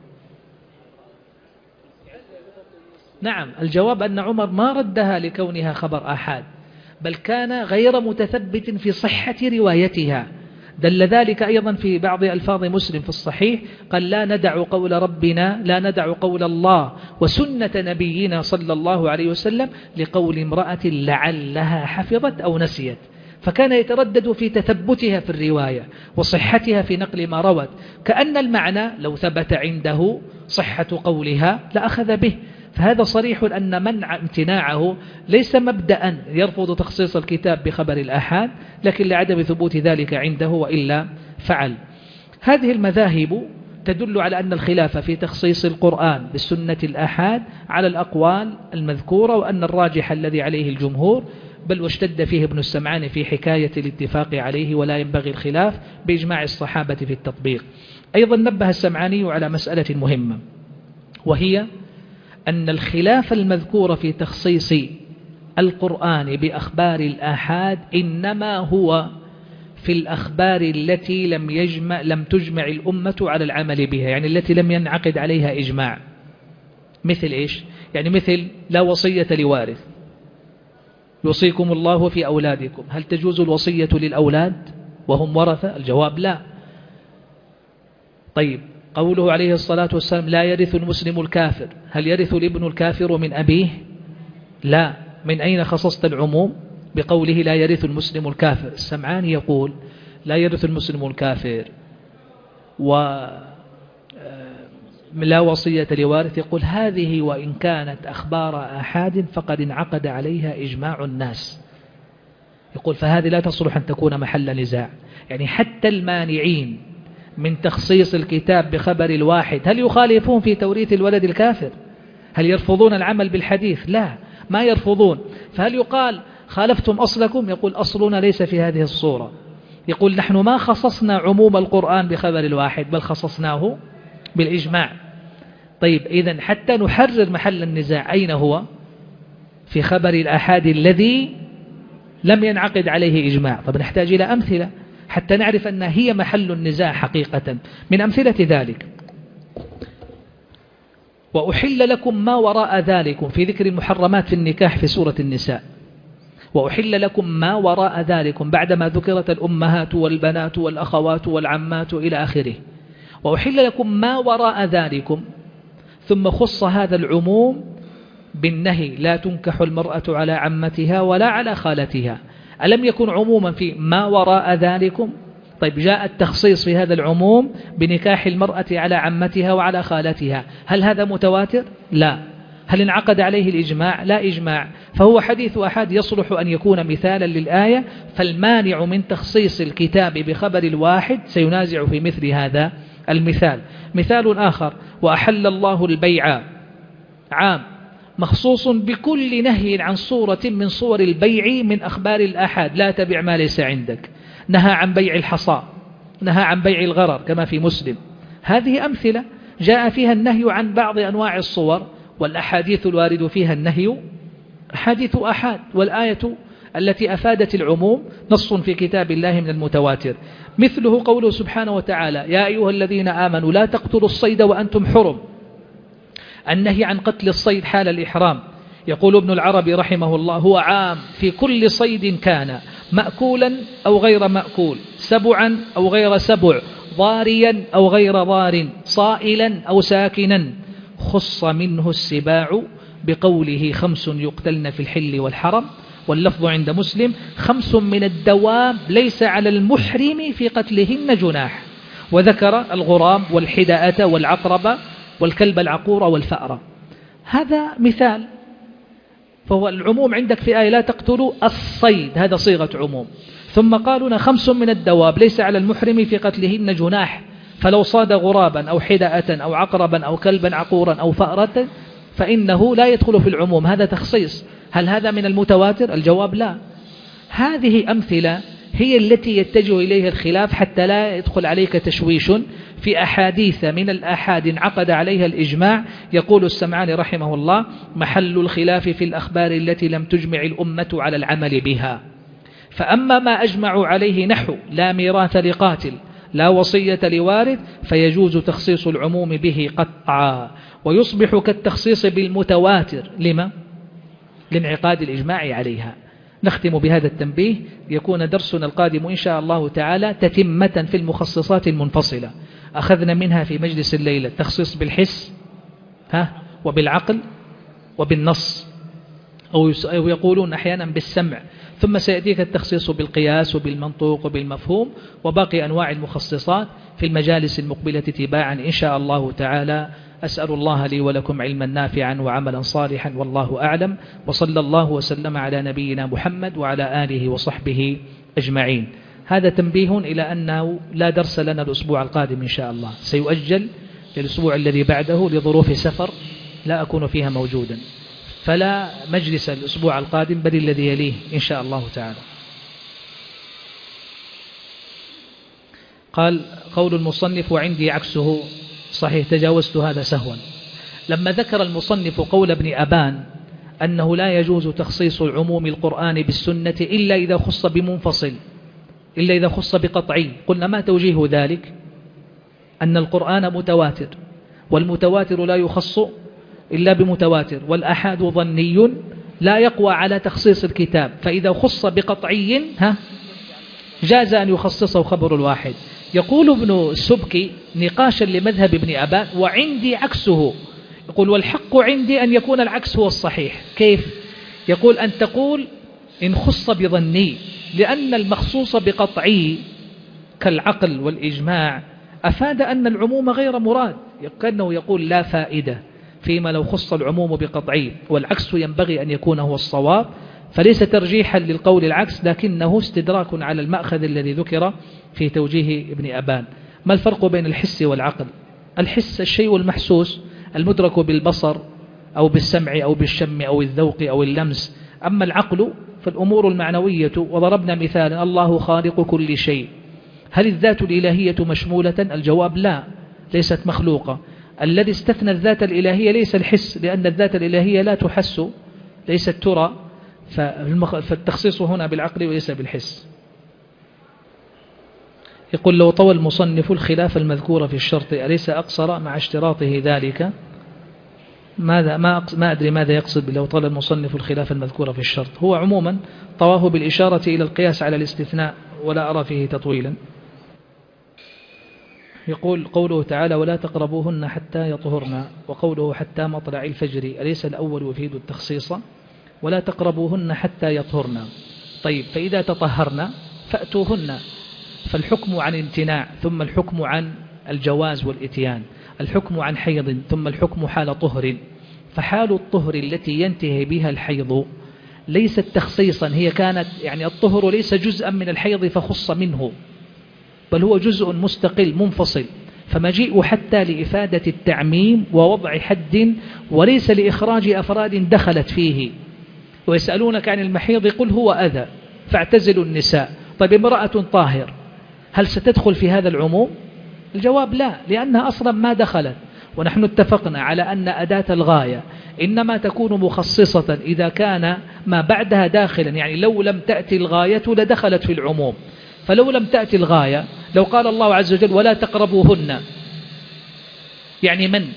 نعم، الجواب أن عمر ما ردها لكونها خبر آحاد، بل كان غير متثبت في صحة روايتها. دل ذلك أيضا في بعض ألفاظ مسلم في الصحيح، قال لا ندع قول ربنا، لا ندع قول الله وسنة نبينا صلى الله عليه وسلم لقول امرأة لعلها حفظت أو نسيت. فكان يتردد في تثبتها في الرواية وصحتها في نقل ما روت، كأن المعنى لو ثبت عنده صحة قولها لأخذ به. فهذا صريح أن امتناعه ليس مبدأ يرفض تخصيص الكتاب بخبر الآحاد، لكن لعدم ثبوت ذلك عنده وإلا فعل. هذه المذاهب تدل على أن الخلاف في تخصيص القرآن بالسنة الآحاد على الأقوال المذكورة، وأن الراجح الذي عليه الجمهور، بل واشتد فيه ابن السمعان في حكاية الاتفاق عليه ولا ينبغي الخلاف بإجماع الصحابة في التطبيق. أيضا نبه السمعاني على مسألة مهمة، وهي أن الخلاف المذكور في تخصيص القرآن بأخبار الآحاد إنما هو في الأخبار التي لم تجمع الأمة على العمل بها، يعني التي لم ينعقد عليها إجماع. مثل إيش؟ يعني مثل لا وصية لوارث، يوصيكم الله في أولادكم، هل تجوز الوصية للأولاد وهم ورثة؟ الجواب لا. طيب، قوله عليه الصلاة والسلام لا يرث المسلم الكافر، هل يرث الابن الكافر من أبيه؟ لا. من أين خصصت العموم بقوله لا يرث المسلم الكافر؟ السمعاني يقول لا يرث المسلم الكافر لا وصية لوارث، يقول هذه وإن كانت أخبار آحاد فقد انعقد عليها إجماع الناس. يقول فهذه لا تصلح أن تكون محل نزاع. يعني حتى المانعين من تخصيص الكتاب بخبر الواحد هل يخالفون في توريث الولد الكافر؟ هل يرفضون العمل بالحديث؟ لا، ما يرفضون. فهل يقال خالفتم أصلكم؟ يقول أصلنا ليس في هذه الصورة. يقول نحن ما خصصنا عموم القرآن بخبر الواحد، بل خصصناه بالإجماع. طيب، إذن حتى نحرر محل النزاع أين هو؟ في خبر الآحاد الذي لم ينعقد عليه إجماع. طب نحتاج إلى أمثلة حتى نعرف أن هي محل النزاع حقيقة. من أمثلة ذلك وأحل لكم ما وراء ذلكم، في ذكر المحرمات في النكاح في سورة النساء، وأحل لكم ما وراء ذلكم بعدما ذكرت الأمهات والبنات والأخوات والعمات إلى آخره. وأحل لكم ما وراء ذلكم، ثم خص هذا العموم بالنهي لا تنكح المرأة على عمتها ولا على خالتها. ألم يكن عموما في ما وراء ذلكم؟ طيب، جاء التخصيص في هذا العموم بنكاح المرأة على عمتها وعلى خالتها، هل هذا متواتر؟ لا. هل انعقد عليه الإجماع؟ لا إجماع. فهو حديث أحد يصلح أن يكون مثالا للآية، فالمانع من تخصيص الكتاب بخبر الواحد سينازع في مثل هذا المثال. مثال آخر وأحل الله البيع، عام مخصوص بكل نهي عن صورة من صور البيع من أخبار الآحاد، لا تبع ما ليس عندك. نهى عن بيع الحصى، نهى عن بيع الغرر كما في مسلم. هذه أمثلة جاء فيها النهي عن بعض أنواع الصور، والأحاديث الوارد فيها النهي حديث أحاد، والآية التي أفادت العموم نص في كتاب الله من المتواتر. مثله قوله سبحانه وتعالى يا أيها الذين آمنوا لا تقتلوا الصيد وأنتم حرم، النهي عن قتل الصيد حال الإحرام. يقول ابن العربي رحمه الله هو عام في كل صيد كان مأكولا أو غير مأكول، سبعا أو غير سبع، ضاريا أو غير ضار، صائلا أو ساكنا. خص منه السباع بقوله 5 يقتلن في الحل والحرم، واللفظ عند مسلم 5 من الدواب ليس على المحرم في قتلهن جناح، وذكر الغراب والحداءة والعقرب والكلب العقور والفأرة. هذا مثال. فهو العموم عندك في آية لا تقتلوا الصيد، هذا صيغة عموم. ثم قالوا 5 من الدواب ليس على المحرم في قتلهن جناح، فلو صاد غرابا أو حداءة أو عقربا أو كلبا عقورا أو فأرة فإنه لا يدخل في العموم. هذا تخصيص. هل هذا من المتواتر؟ الجواب لا. هذه أمثلة هي التي يتجه إليها الخلاف حتى لا يدخل عليك تشويش في أحاديث من الآحاد انعقد عليها الإجماع. يقول السمعاني رحمه الله: محل الخلاف في الأخبار التي لم تجمع الأمة على العمل بها، فأما ما أجمعوا عليه نحو لا ميراث لقاتل لا وصية لوارث فيجوز تخصيص العموم به قطعا، ويصبح كالتخصيص بالمتواتر. لما؟ لانعقاد الإجماع عليها. نختم بهذا التنبيه ليكون درسنا القادم إن شاء الله تعالى تتمة في المخصصات المنفصلة. أخذنا منها في مجلس الليلة التخصيص بالحس وبالعقل وبالنص، أو يقولون أحيانا بالسمع، ثم سيأتيك التخصيص بالقياس وبالمنطوق وبالمفهوم، وباقي أنواع المخصصات في المجالس المقبلة تباعا إن شاء الله تعالى. أسأل الله لي ولكم علما نافعا وعملا صالحا، والله أعلم، وصلى الله وسلم على نبينا محمد وعلى آله وصحبه أجمعين. هذا تنبيه إلى أنه لا درس لنا الأسبوع القادم إن شاء الله، سيؤجل للأسبوع الذي بعده لظروف سفر لا أكون فيها موجودا، فلا مجلس الأسبوع القادم بل الذي يليه إن شاء الله تعالى. قال قول المصنف وعندي عكسه، صحيح تجاوزت هذا سهوا. لما ذكر المصنف قول ابن أبان أنه لا يجوز تخصيص العموم القرآن بالسنة إلا إذا خص بمنفصل، إلا إذا خص بقطعي، قلنا ما توجيه ذلك؟ أن القرآن متواتر، والمتواتر لا يخص إلا بمتواتر، والأحاد ظني لا يقوى على تخصيص الكتاب، فإذا خص بقطعي جاز أن يخصصه خبر الواحد. يقول ابن السبكي نقاشا لمذهب ابن أبان وعندي عكسه، يقول والحق عندي أن يكون العكس هو الصحيح. كيف؟ يقول أن تقول إن خص بظني، لأن المخصوص بقطعي كالعقل والإجماع أفاد أن العموم غير مراد، كأنه يقول لا فائدة فيما لو خص العموم بقطعي، والعكس ينبغي أن يكون هو الصواب، فليس ترجيحا للقول العكس لكنه استدراك على المأخذ الذي ذكر في توجيه ابن أبان. ما الفرق بين الحس والعقل؟ الحس الشيء المحسوس المدرك بالبصر أو بالسمع أو بالشم أو الذوق أو اللمس، أما العقل فالأمور المعنوية. وضربنا مثالا: الله خالق كل شيء. هل الذات الإلهية مشمولة؟ الجواب لا، ليست مخلوقة. الذي استثنى الذات الإلهية ليس الحس، لأن الذات الإلهية لا تحس، ليست ترى، فالتخصيص هنا بالعقل وليس بالحس. يقول لو طوى المصنف الخلاف المذكور في الشرط أليس أقصر مع اشتراطه ذلك؟ ما أدري ماذا يقصد لو طال المصنف الخلاف المذكور في الشرط. هو عموما طواه بالإشارة إلى القياس على الاستثناء، ولا أرى فيه تطويلا. يقول قوله تعالى ولا تقربوهن حتى يطهرن، وقوله حتى مطلع الفجر، أليس الأول يفيد التخصيص؟ ولا تقربوهن حتى يطهرن. طيب فإذا تطهرن فأتوهن، فالحكم عن امتناع، ثم الحكم عن الجواز والإتيان، الحكم عن حيض، ثم الحكم حال طهر. فحال الطهر التي ينتهي بها الحيض ليست تخصيصا، هي كانت يعني الطهر ليس جزءا من الحيض فخص منه، بل هو جزء مستقل منفصل، فمجيء حتى لإفادة التعميم ووضع حد وليس لإخراج أفراد دخلت فيه. ويسألونك عن المحيض قل هو أذى فاعتزلوا النساء. طيب امرأة طاهر هل ستدخل في هذا العموم؟ الجواب لا، لأنها أصلا ما دخلت. ونحن اتفقنا على أن أداة الغاية إنما تكون مخصصة إذا كان ما بعدها داخلا، يعني لو لم تأتي الغاية لدخلت في العموم. فلو لم تأتي الغاية، لو قال الله عز وجل ولا تقربوهن، يعني من؟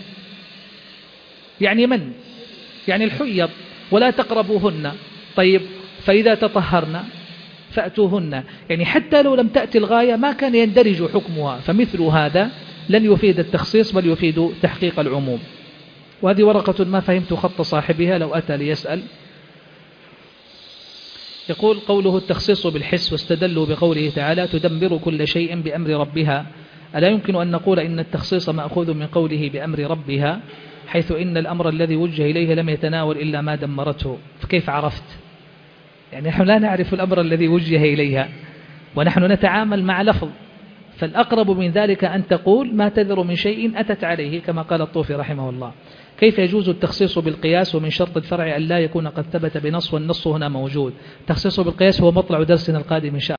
يعني الحيض، ولا تقربوهن. طيب فإذا تطهرن فأتوهن، يعني حتى لو لم تأتي الغاية ما كان يندرج حكمها، فمثل هذا لن يفيد التخصيص بل يفيد تحقيق العموم. وهذه ورقة ما فهمت خط صاحبها، لو أتى ليسأل. يقول قوله التخصيص بالحس، واستدلوا بقوله تعالى تدمر كل شيء بأمر ربها. ألا يمكن أن نقول إن التخصيص مأخوذ من قوله بأمر ربها، حيث إن الأمر الذي وجه إليه لم يتناول إلا ما دمرته؟ فكيف عرفت؟ يعني نحن لا نعرف الأمر الذي وجه إليها، ونحن نتعامل مع لفظ، فالأقرب من ذلك أن تقول ما تذر من شيء أتت عليه، كما قال الطوفي رحمه الله. كيف يجوز التخصيص بالقياس ومن شرط الفرع أن لا يكون قد ثبت بنص، والنص هنا موجود؟ التخصيص بالقياس هو مطلع درسنا القادم إن شاء الله.